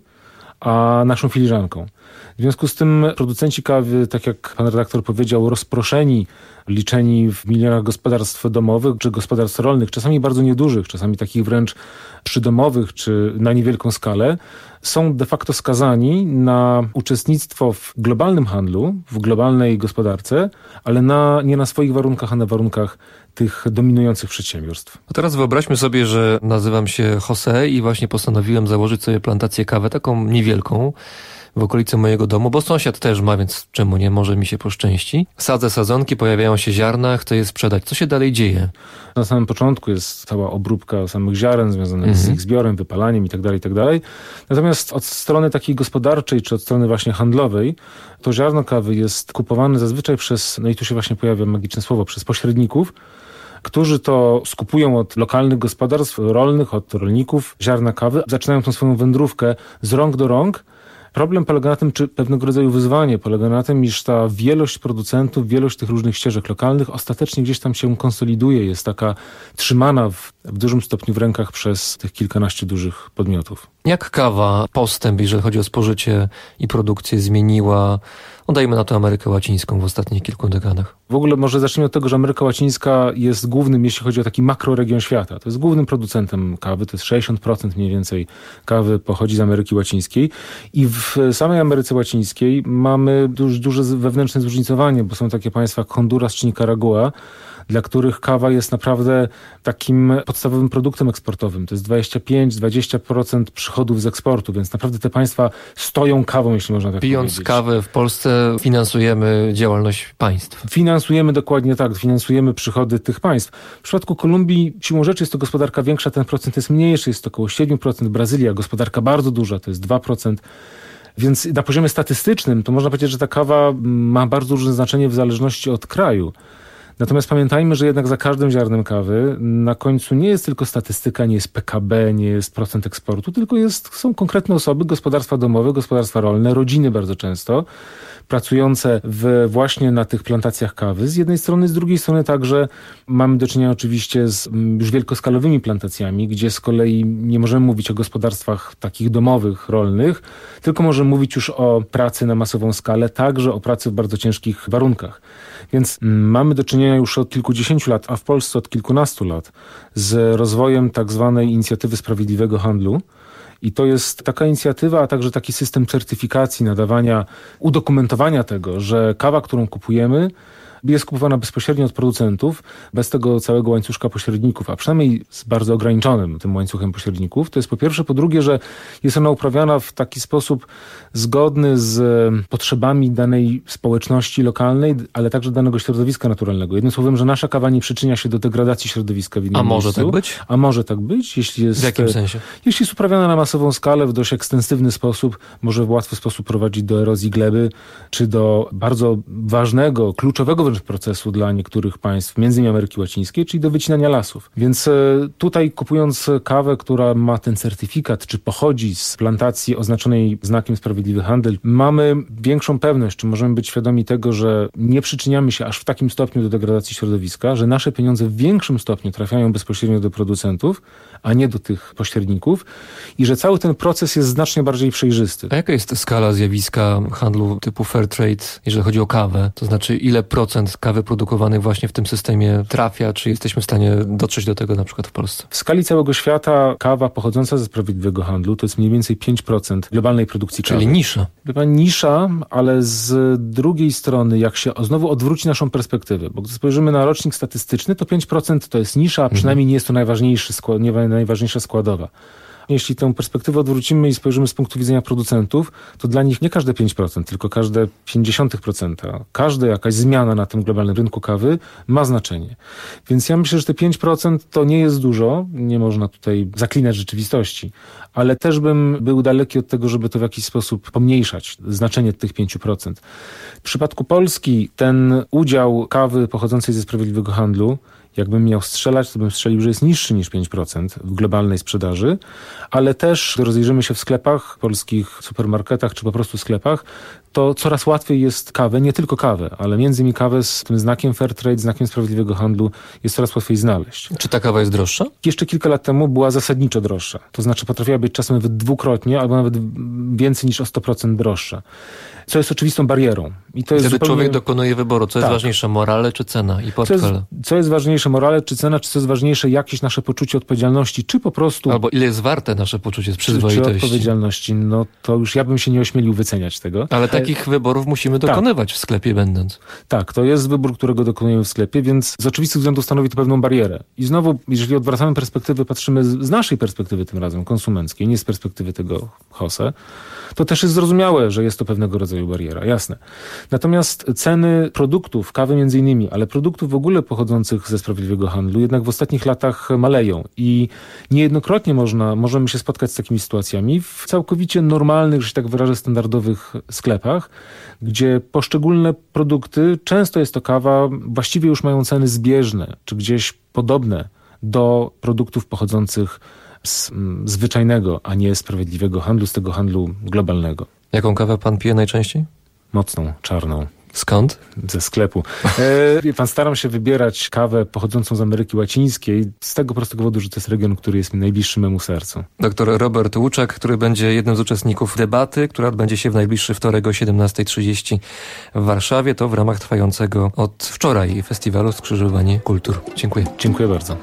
a naszą filiżanką. W związku z tym producenci kawy, tak jak pan redaktor powiedział, rozproszeni, liczeni w milionach gospodarstw domowych czy gospodarstw rolnych, czasami bardzo niedużych, czasami takich wręcz przydomowych czy na niewielką skalę, są de facto skazani na uczestnictwo w globalnym handlu, w globalnej gospodarce, ale nie na swoich warunkach, a na warunkach tych dominujących przedsiębiorstw. A teraz wyobraźmy sobie, że nazywam się Jose i właśnie postanowiłem założyć sobie plantację kawy, taką niewielką, w okolicy mojego domu, bo sąsiad też ma, więc czemu nie, może mi się poszczęści. Sadzę sadzonki, pojawiają się ziarna, chcę je sprzedać. Co się dalej dzieje? Na samym początku jest cała obróbka samych ziaren związanych z ich zbiorem, wypalaniem itd., itd. Natomiast od strony takiej gospodarczej, czy od strony właśnie handlowej, to ziarno kawy jest kupowane zazwyczaj przez, no i tu się właśnie pojawia magiczne słowo, przez pośredników, którzy to skupują od lokalnych gospodarstw rolnych, od rolników ziarna kawy, zaczynają tą swoją wędrówkę z rąk do rąk. Problem polega na tym, czy pewnego rodzaju wyzwanie polega na tym, iż ta wielość producentów, wielość tych różnych ścieżek lokalnych ostatecznie gdzieś tam się konsoliduje, jest taka trzymana w dużym stopniu w rękach przez tych kilkanaście dużych podmiotów. Jak kawa postęp, jeżeli chodzi o spożycie i produkcję, zmieniła, dajmy na to Amerykę Łacińską w ostatnich kilku dekadach? W ogóle może zacznijmy od tego, że Ameryka Łacińska jest głównym, jeśli chodzi o taki makroregion świata. To jest głównym producentem kawy, to jest 60% mniej więcej kawy pochodzi z Ameryki Łacińskiej i w samej Ameryce Łacińskiej mamy duże wewnętrzne zróżnicowanie, bo są takie państwa jak Honduras czy Nikaragua, dla których kawa jest naprawdę takim podstawowym produktem eksportowym. To jest 25-20% przychodów z eksportu, więc naprawdę te państwa stoją kawą, jeśli można tak Pijąc powiedzieć. kawę w Polsce finansujemy działalność państw. Finansujemy dokładnie tak, finansujemy przychody tych państw. W przypadku Kolumbii siłą rzeczy jest to gospodarka większa, ten procent jest mniejszy, jest to około 7%. Brazylia, gospodarka bardzo duża, to jest 2%. Więc na poziomie statystycznym to można powiedzieć, że ta kawa ma bardzo duże znaczenie w zależności od kraju. Natomiast pamiętajmy, że jednak za każdym ziarnem kawy na końcu nie jest tylko statystyka, nie jest PKB, nie jest procent eksportu, tylko są konkretne osoby, gospodarstwa domowe, gospodarstwa rolne, rodziny bardzo często, pracujące właśnie na tych plantacjach kawy. Z jednej strony, z drugiej strony także mamy do czynienia oczywiście z już wielkoskalowymi plantacjami, gdzie z kolei nie możemy mówić o gospodarstwach takich domowych, rolnych, tylko możemy mówić już o pracy na masową skalę, także o pracy w bardzo ciężkich warunkach. Więc mamy do czynienia już od kilkudziesięciu lat, a w Polsce od kilkunastu lat, z rozwojem tak zwanej inicjatywy sprawiedliwego handlu. I to jest taka inicjatywa, a także taki system certyfikacji, nadawania, udokumentowania tego, że kawa, którą kupujemy, jest kupowana bezpośrednio od producentów, bez tego całego łańcuszka pośredników, a przynajmniej z bardzo ograniczonym tym łańcuchem pośredników. To jest po pierwsze. Po drugie, że jest ona uprawiana w taki sposób zgodny z potrzebami danej społeczności lokalnej, ale także danego środowiska naturalnego. Jednym słowem, że nasza kawa nie przyczynia się do degradacji środowiska w innym miejscu. A może tak być? A może tak być, jeśli jest... W jakim sensie? Jeśli jest uprawiana na masową skalę, w dość ekstensywny sposób, może w łatwy sposób prowadzić do erozji gleby, czy do bardzo ważnego, kluczowego wręcz procesu dla niektórych państw, między innymi Ameryki Łacińskiej, czyli do wycinania lasów. Więc tutaj kupując kawę, która ma ten certyfikat, czy pochodzi z plantacji oznaczonej znakiem Sprawiedliwy Handel, mamy większą pewność, czy możemy być świadomi tego, że nie przyczyniamy się aż w takim stopniu do degradacji środowiska, że nasze pieniądze w większym stopniu trafiają bezpośrednio do producentów, a nie do tych pośredników i że cały ten proces jest znacznie bardziej przejrzysty. A jaka jest skala zjawiska handlu typu fair trade, jeżeli chodzi o kawę? To znaczy, ile procent kawy produkowanej właśnie w tym systemie trafia? Czy jesteśmy w stanie dotrzeć do tego na przykład w Polsce? W skali całego świata kawa pochodząca ze sprawiedliwego handlu to jest mniej więcej 5% globalnej produkcji kawy. Czyli nisza. Chyba nisza, ale z drugiej strony, jak się znowu odwróci naszą perspektywę, bo gdy spojrzymy na rocznik statystyczny, to 5% to jest nisza, a przynajmniej nie jest to najważniejsza składowa. Jeśli tę perspektywę odwrócimy i spojrzymy z punktu widzenia producentów, to dla nich nie każde 5%, tylko każde 0,5%. Każda jakaś zmiana na tym globalnym rynku kawy ma znaczenie. Więc ja myślę, że te 5% to nie jest dużo, nie można tutaj zaklinać rzeczywistości, ale też bym był daleki od tego, żeby to w jakiś sposób pomniejszać, znaczenie tych 5%. W przypadku Polski ten udział kawy pochodzącej ze sprawiedliwego handlu, jakbym miał strzelać, to bym strzelił, że jest niższy niż 5% w globalnej sprzedaży, ale też, gdy rozejrzymy się w sklepach, polskich supermarketach czy po prostu sklepach, to coraz łatwiej jest kawę, nie tylko kawę, ale między innymi kawę z tym znakiem fair trade, znakiem sprawiedliwego handlu jest coraz łatwiej znaleźć. Czy ta kawa jest droższa? Jeszcze kilka lat temu była zasadniczo droższa. To znaczy potrafiła być czasem nawet dwukrotnie albo nawet więcej niż o 100% droższa. Co jest oczywistą barierą. I to jest wtedy zupełnie... człowiek dokonuje wyboru. Co jest ważniejsze, morale czy cena i portfele? Co jest ważniejsze, morale czy cena, czy co jest ważniejsze, jakieś nasze poczucie odpowiedzialności, czy po prostu... Albo ile jest warte nasze poczucie przyzwoitości. Czy odpowiedzialności. No to już ja bym się nie ośmielił wyceniać tego. Ale takich wyborów musimy dokonywać w sklepie będąc. Tak, to jest wybór, którego dokonujemy w sklepie, więc z oczywistych względów stanowi to pewną barierę. I znowu, jeżeli odwracamy perspektywę, patrzymy z naszej perspektywy tym razem, konsumenckiej, nie z perspektywy tego Jose, to też jest zrozumiałe, że jest to pewnego rodzaju bariera, jasne. Natomiast ceny produktów, kawy między innymi, ale produktów w ogóle pochodzących ze sprawiedliwego handlu jednak w ostatnich latach maleją i niejednokrotnie możemy się spotkać z takimi sytuacjami w całkowicie normalnych, że się tak wyrażę, standardowych sklepach, gdzie poszczególne produkty, często jest to kawa, właściwie już mają ceny zbieżne, czy gdzieś podobne do produktów pochodzących z zwyczajnego, a nie sprawiedliwego handlu, z tego handlu globalnego. Jaką kawę pan pije najczęściej? Mocną, czarną. Skąd? Ze sklepu. Wie pan, staram się wybierać kawę pochodzącą z Ameryki Łacińskiej z tego prostego powodu, że to jest region, który jest mi najbliższy memu sercu. Doktor Robert Łuczak, który będzie jednym z uczestników debaty, która odbędzie się w najbliższy wtorek o 17:30 w Warszawie. To w ramach trwającego od wczoraj festiwalu Skrzyżowanie Kultur. Dziękuję. Dziękuję bardzo.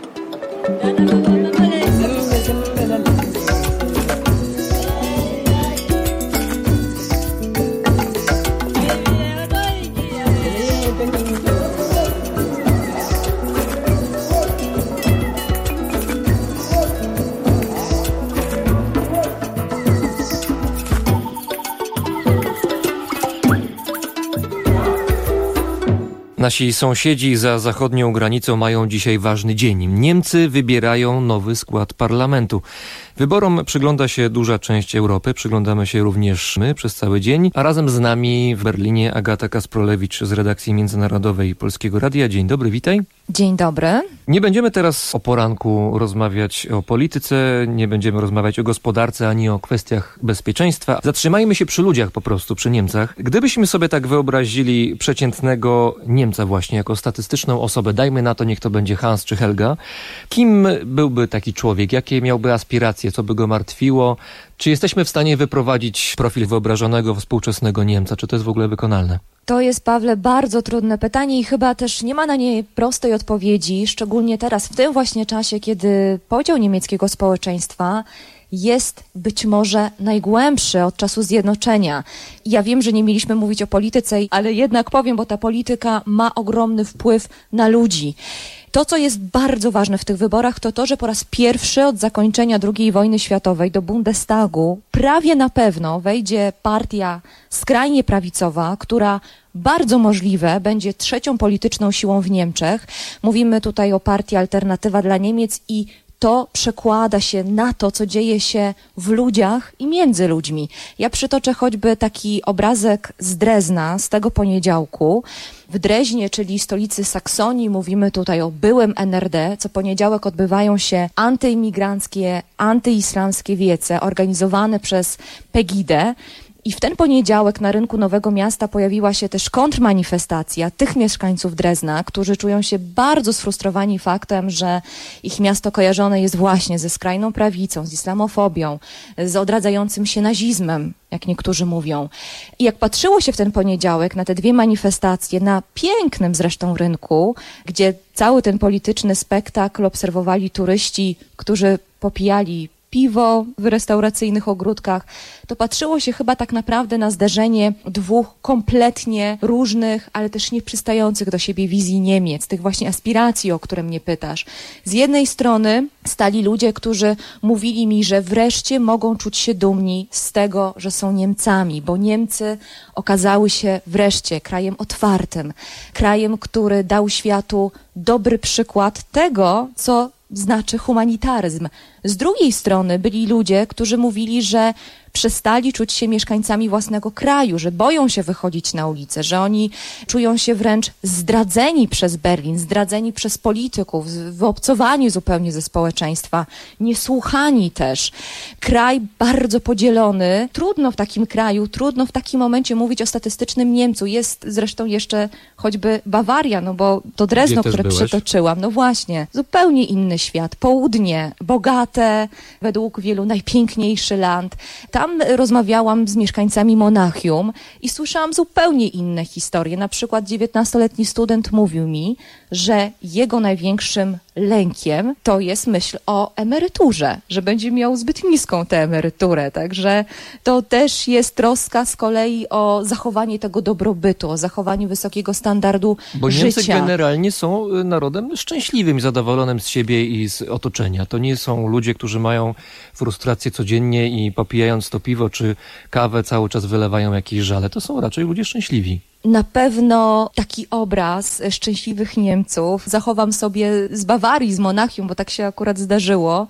Nasi sąsiedzi za zachodnią granicą mają dzisiaj ważny dzień. Niemcy wybierają nowy skład parlamentu. Wyborom przygląda się duża część Europy, przyglądamy się również my przez cały dzień, a razem z nami w Berlinie Agata Kasprolewicz z redakcji międzynarodowej Polskiego Radia. Dzień dobry, witaj. Dzień dobry. Nie będziemy teraz o poranku rozmawiać o polityce, nie będziemy rozmawiać o gospodarce ani o kwestiach bezpieczeństwa. Zatrzymajmy się przy ludziach po prostu, przy Niemcach. Gdybyśmy sobie tak wyobrazili przeciętnego Niemca właśnie jako statystyczną osobę, dajmy na to, niech to będzie Hans czy Helga, kim byłby taki człowiek? Jakie miałby aspiracje? Co by go martwiło? Czy jesteśmy w stanie wyprowadzić profil wyobrażonego współczesnego Niemca? Czy to jest w ogóle wykonalne? To jest, Pawle, bardzo trudne pytanie i chyba też nie ma na nie prostej odpowiedzi, szczególnie teraz, w tym właśnie czasie, kiedy podział niemieckiego społeczeństwa jest być może najgłębszy od czasu zjednoczenia. Ja wiem, że nie mieliśmy mówić o polityce, ale jednak powiem, bo ta polityka ma ogromny wpływ na ludzi. To, co jest bardzo ważne w tych wyborach, to to, że po raz pierwszy od zakończenia II wojny światowej do Bundestagu prawie na pewno wejdzie partia skrajnie prawicowa, która bardzo możliwe będzie trzecią polityczną siłą w Niemczech. Mówimy tutaj o partii Alternatywa dla Niemiec i to przekłada się na to, co dzieje się w ludziach i między ludźmi. Ja przytoczę choćby taki obrazek z Drezna z tego poniedziałku. W Dreźnie, czyli stolicy Saksonii, mówimy tutaj o byłym NRD. Co poniedziałek odbywają się antyimigranckie, antyislamskie wiece organizowane przez Pegidę. I w ten poniedziałek na rynku Nowego Miasta pojawiła się też kontrmanifestacja tych mieszkańców Drezna, którzy czują się bardzo sfrustrowani faktem, że ich miasto kojarzone jest właśnie ze skrajną prawicą, z islamofobią, z odradzającym się nazizmem, jak niektórzy mówią. I jak patrzyło się w ten poniedziałek na te dwie manifestacje, na pięknym zresztą rynku, gdzie cały ten polityczny spektakl obserwowali turyści, którzy popijali piwo w restauracyjnych ogródkach, to patrzyło się chyba tak naprawdę na zderzenie dwóch kompletnie różnych, ale też nieprzystających do siebie wizji Niemiec, tych właśnie aspiracji, o które mnie pytasz. Z jednej strony stali ludzie, którzy mówili mi, że wreszcie mogą czuć się dumni z tego, że są Niemcami, bo Niemcy okazały się wreszcie krajem otwartym, krajem, który dał światu dobry przykład tego, co znaczy humanitaryzm. Z drugiej strony byli ludzie, którzy mówili, że przestali czuć się mieszkańcami własnego kraju, że boją się wychodzić na ulicę, że oni czują się wręcz zdradzeni przez Berlin, zdradzeni przez polityków, wyobcowani zupełnie ze społeczeństwa, niesłuchani też. Kraj bardzo podzielony. Trudno w takim kraju, trudno w takim momencie mówić o statystycznym Niemcu. Jest zresztą jeszcze choćby Bawaria, no bo to Drezno, które przytoczyłam. No właśnie, zupełnie inny świat. Południe, bogate, według wielu najpiękniejszy land. Tam rozmawiałam z mieszkańcami Monachium i słyszałam zupełnie inne historie. Na przykład 19-letni student mówił mi, że jego największym lękiem to jest myśl o emeryturze, że będzie miał zbyt niską tę emeryturę. Także to też jest troska z kolei o zachowanie tego dobrobytu, o zachowanie wysokiego standardu Bo życia. Niemcy generalnie są narodem szczęśliwym, zadowolonym z siebie i z otoczenia. To nie są ludzie, którzy mają frustrację codziennie i popijając to piwo czy kawę cały czas wylewają jakieś żale. To są raczej ludzie szczęśliwi. Na pewno taki obraz szczęśliwych Niemców zachowam sobie z Bawarii, z Monachium, bo tak się akurat zdarzyło,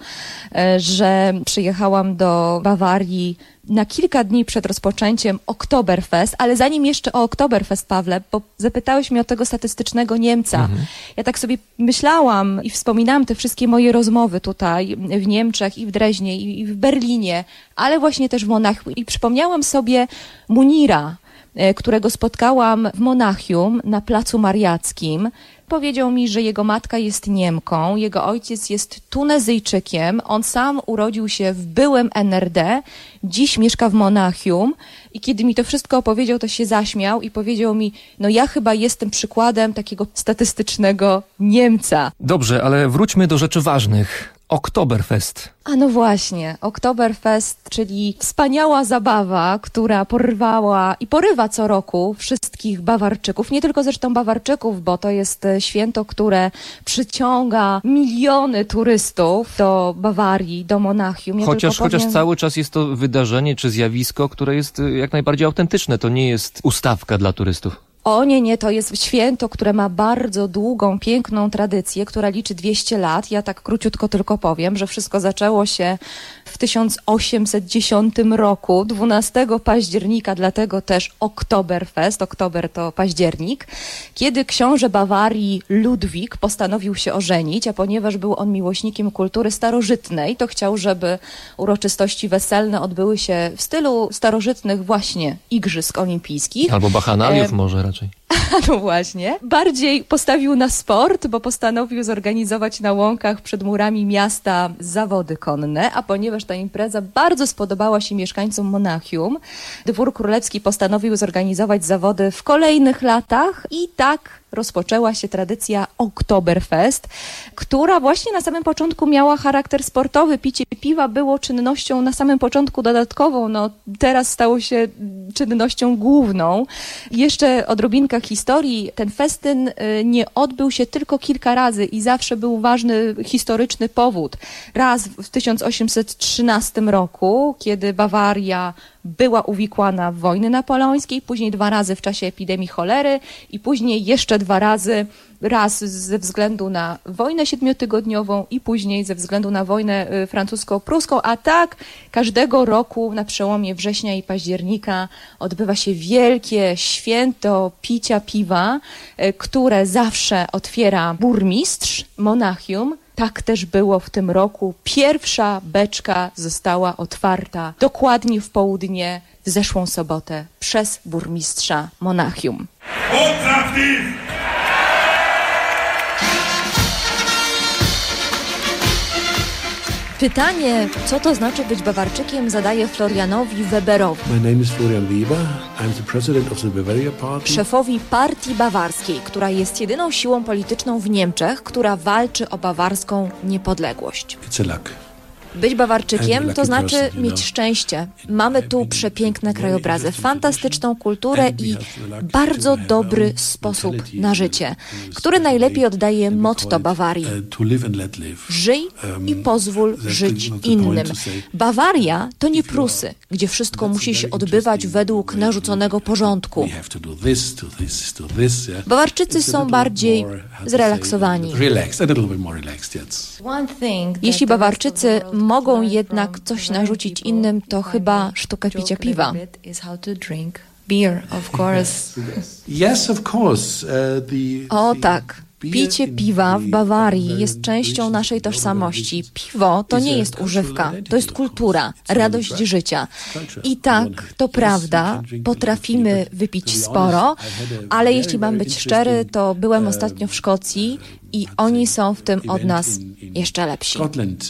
że przyjechałam do Bawarii na kilka dni przed rozpoczęciem Oktoberfest, ale zanim jeszcze o Oktoberfest, Pawle, bo zapytałeś mnie o tego statystycznego Niemca. Ja tak sobie myślałam i wspominałam te wszystkie moje rozmowy tutaj w Niemczech i w Dreźnie i w Berlinie, ale właśnie też w Monachium i przypomniałam sobie Munira, którego spotkałam w Monachium na Placu Mariackim. Powiedział mi, że jego matka jest Niemką, jego ojciec jest Tunezyjczykiem, on sam urodził się w byłym NRD, dziś mieszka w Monachium i kiedy mi to wszystko opowiedział, to się zaśmiał i powiedział mi, no ja chyba jestem przykładem takiego statystycznego Niemca. Dobrze, ale wróćmy do rzeczy ważnych. Oktoberfest. A no właśnie, Oktoberfest, czyli wspaniała zabawa, która porwała i porywa co roku wszystkich Bawarczyków, nie tylko zresztą Bawarczyków, bo to jest święto, które przyciąga miliony turystów do Bawarii, do Monachium. Chociaż cały czas jest to wydarzenie czy zjawisko, które jest jak najbardziej autentyczne, to nie jest ustawka dla turystów. O nie, to jest święto, które ma bardzo długą, piękną tradycję, która liczy 200 lat. Ja tak króciutko tylko powiem, że wszystko zaczęło się w 1810 roku, 12 października, dlatego też Oktoberfest, oktober to październik, kiedy książę Bawarii Ludwik postanowił się ożenić, a ponieważ był on miłośnikiem kultury starożytnej, to chciał, żeby uroczystości weselne odbyły się w stylu starożytnych właśnie igrzysk olimpijskich. Albo bachanaliów może raczej. No właśnie. Bardziej postawił na sport, bo postanowił zorganizować na łąkach przed murami miasta zawody konne, a ponieważ ta impreza bardzo spodobała się mieszkańcom Monachium, dwór królewski postanowił zorganizować zawody w kolejnych latach i tak rozpoczęła się tradycja Oktoberfest, która właśnie na samym początku miała charakter sportowy. Picie piwa było czynnością na samym początku dodatkową, no teraz stało się czynnością główną. Jeszcze odrobinka historii. Ten festyn nie odbył się tylko kilka razy i zawsze był ważny historyczny powód. Raz w 1813 roku, kiedy Bawaria była uwikłana w wojny napoleońskiej, później 2 razy w czasie epidemii cholery i później jeszcze 2 razy, raz ze względu na wojnę 7-tygodniową i później ze względu na wojnę francusko-pruską, a tak każdego roku na przełomie września i października odbywa się wielkie święto picia piwa, które zawsze otwiera burmistrz Monachium. Tak też było w tym roku. Pierwsza beczka została otwarta dokładnie w południe w zeszłą sobotę przez burmistrza Monachium. Pytanie, co to znaczy być Bawarczykiem, zadaje Florianowi Weberowi. My name is Florian Weber. I'm the president of the Bavaria Party. Szefowi partii bawarskiej, która jest jedyną siłą polityczną w Niemczech, która walczy o bawarską niepodległość. It's a luck. Być Bawarczykiem to znaczy mieć szczęście. Mamy tu przepiękne krajobrazy, fantastyczną kulturę i bardzo dobry sposób na życie, który najlepiej oddaje motto Bawarii. Żyj i pozwól żyć innym. Bawaria to nie Prusy, gdzie wszystko musi się odbywać według narzuconego porządku. Bawarczycy są bardziej zrelaksowani. Jeśli Bawarczycy mogą jednak coś narzucić innym, to chyba sztuka picia piwa. O tak. Picie piwa w Bawarii jest częścią naszej tożsamości. Piwo to nie jest używka, to jest kultura, radość życia. I tak, to prawda, potrafimy wypić sporo, ale jeśli mam być szczery, to byłem ostatnio w Szkocji i oni są w tym od nas jeszcze lepsi.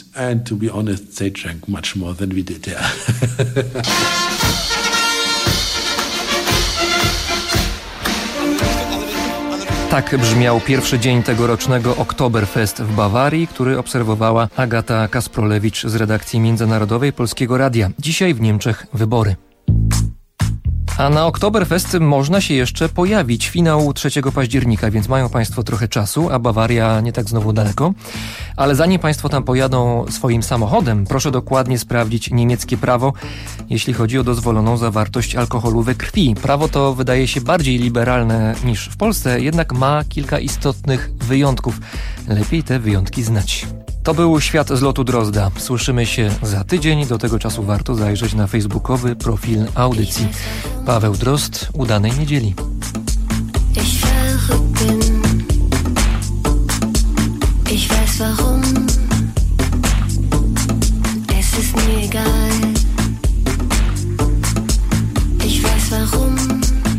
Tak brzmiał pierwszy dzień tegorocznego Oktoberfest w Bawarii, który obserwowała Agata Kasprolewicz z redakcji międzynarodowej Polskiego Radia. Dzisiaj w Niemczech wybory. A na Oktoberfest można się jeszcze pojawić. Finał 3 października, więc mają Państwo trochę czasu, a Bawaria nie tak znowu daleko. Ale zanim Państwo tam pojadą swoim samochodem, proszę dokładnie sprawdzić niemieckie prawo, jeśli chodzi o dozwoloną zawartość alkoholu we krwi. Prawo to wydaje się bardziej liberalne niż w Polsce, jednak ma kilka istotnych wyjątków. Lepiej te wyjątki znać. To był Świat z lotu Drozda. Słyszymy się za tydzień. Do tego czasu warto zajrzeć na facebookowy profil audycji. Paweł Drozd, udanej niedzieli. Ich verrückt bin. Ich weiß warum. Es ist mir egal. Ich weiß warum.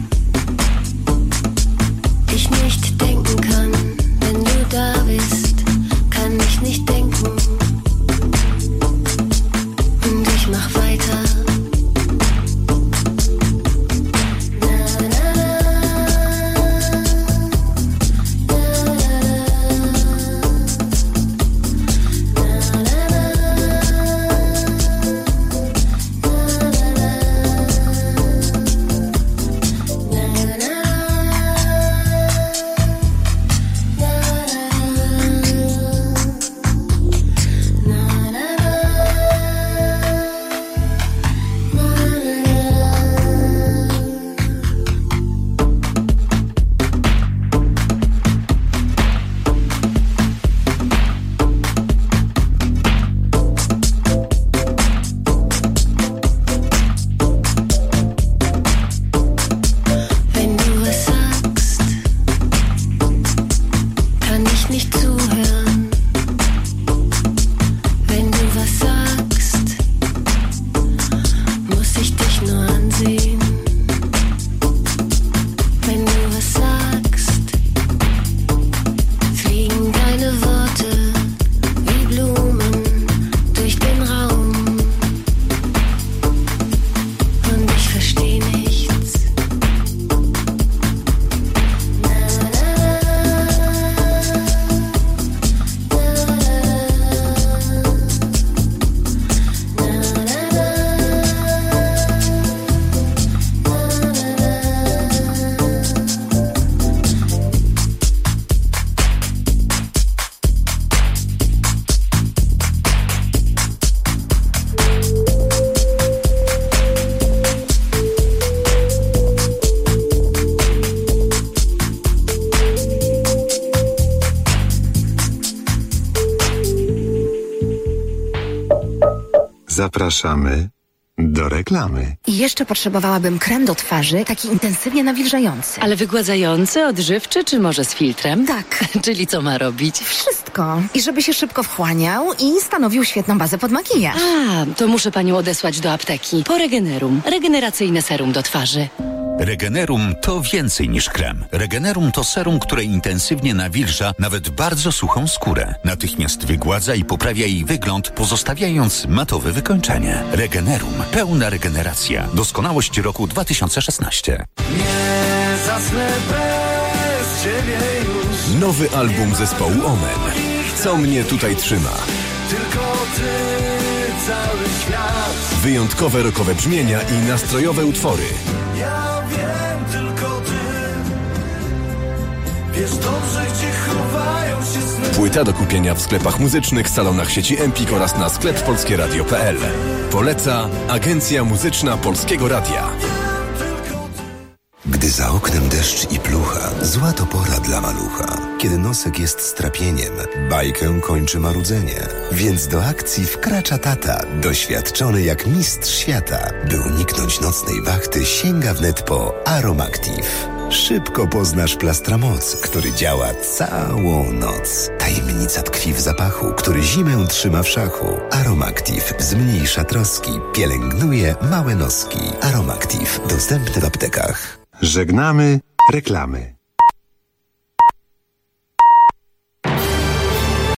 Zapraszamy do reklamy. I jeszcze potrzebowałabym krem do twarzy, taki intensywnie nawilżający. Ale wygładzający, odżywczy, czy może z filtrem? Tak. Czyli co ma robić? Wszystko. I żeby się szybko wchłaniał i stanowił świetną bazę pod makijaż. To muszę panią odesłać do apteki. Po Regenerum. Regeneracyjne serum do twarzy. Regenerum to więcej niż krem. Regenerum to serum, które intensywnie nawilża nawet bardzo suchą skórę. Natychmiast wygładza i poprawia jej wygląd, pozostawiając matowe wykończenie. Regenerum. Pełna regeneracja. Doskonałość roku 2016. Nie zasnę bez ciebie już. Nowy album zespołu Omen. Co mnie tutaj trzyma? Tylko ty, cały świat. Wyjątkowe rockowe brzmienia i nastrojowe utwory. Ja wiem, tylko ty. Wiesz dobrze, gdzie chowają się sny. Płyta do kupienia w sklepach muzycznych, salonach sieci Empik oraz na sklep polskieradio.pl. Poleca Agencja Muzyczna Polskiego Radia. Gdy za oknem deszcz i plucha, zła to pora dla malucha. Kiedy nosek jest strapieniem, bajkę kończy marudzenie. Więc do akcji wkracza tata, doświadczony jak mistrz świata. By uniknąć nocnej wachty, sięga wnet po Aromactive. Szybko poznasz Plastramoc, który działa całą noc. Tajemnica tkwi w zapachu, który zimę trzyma w szachu. Aromactive zmniejsza troski, pielęgnuje małe noski. Aromactive dostępny w aptekach. Żegnamy reklamy.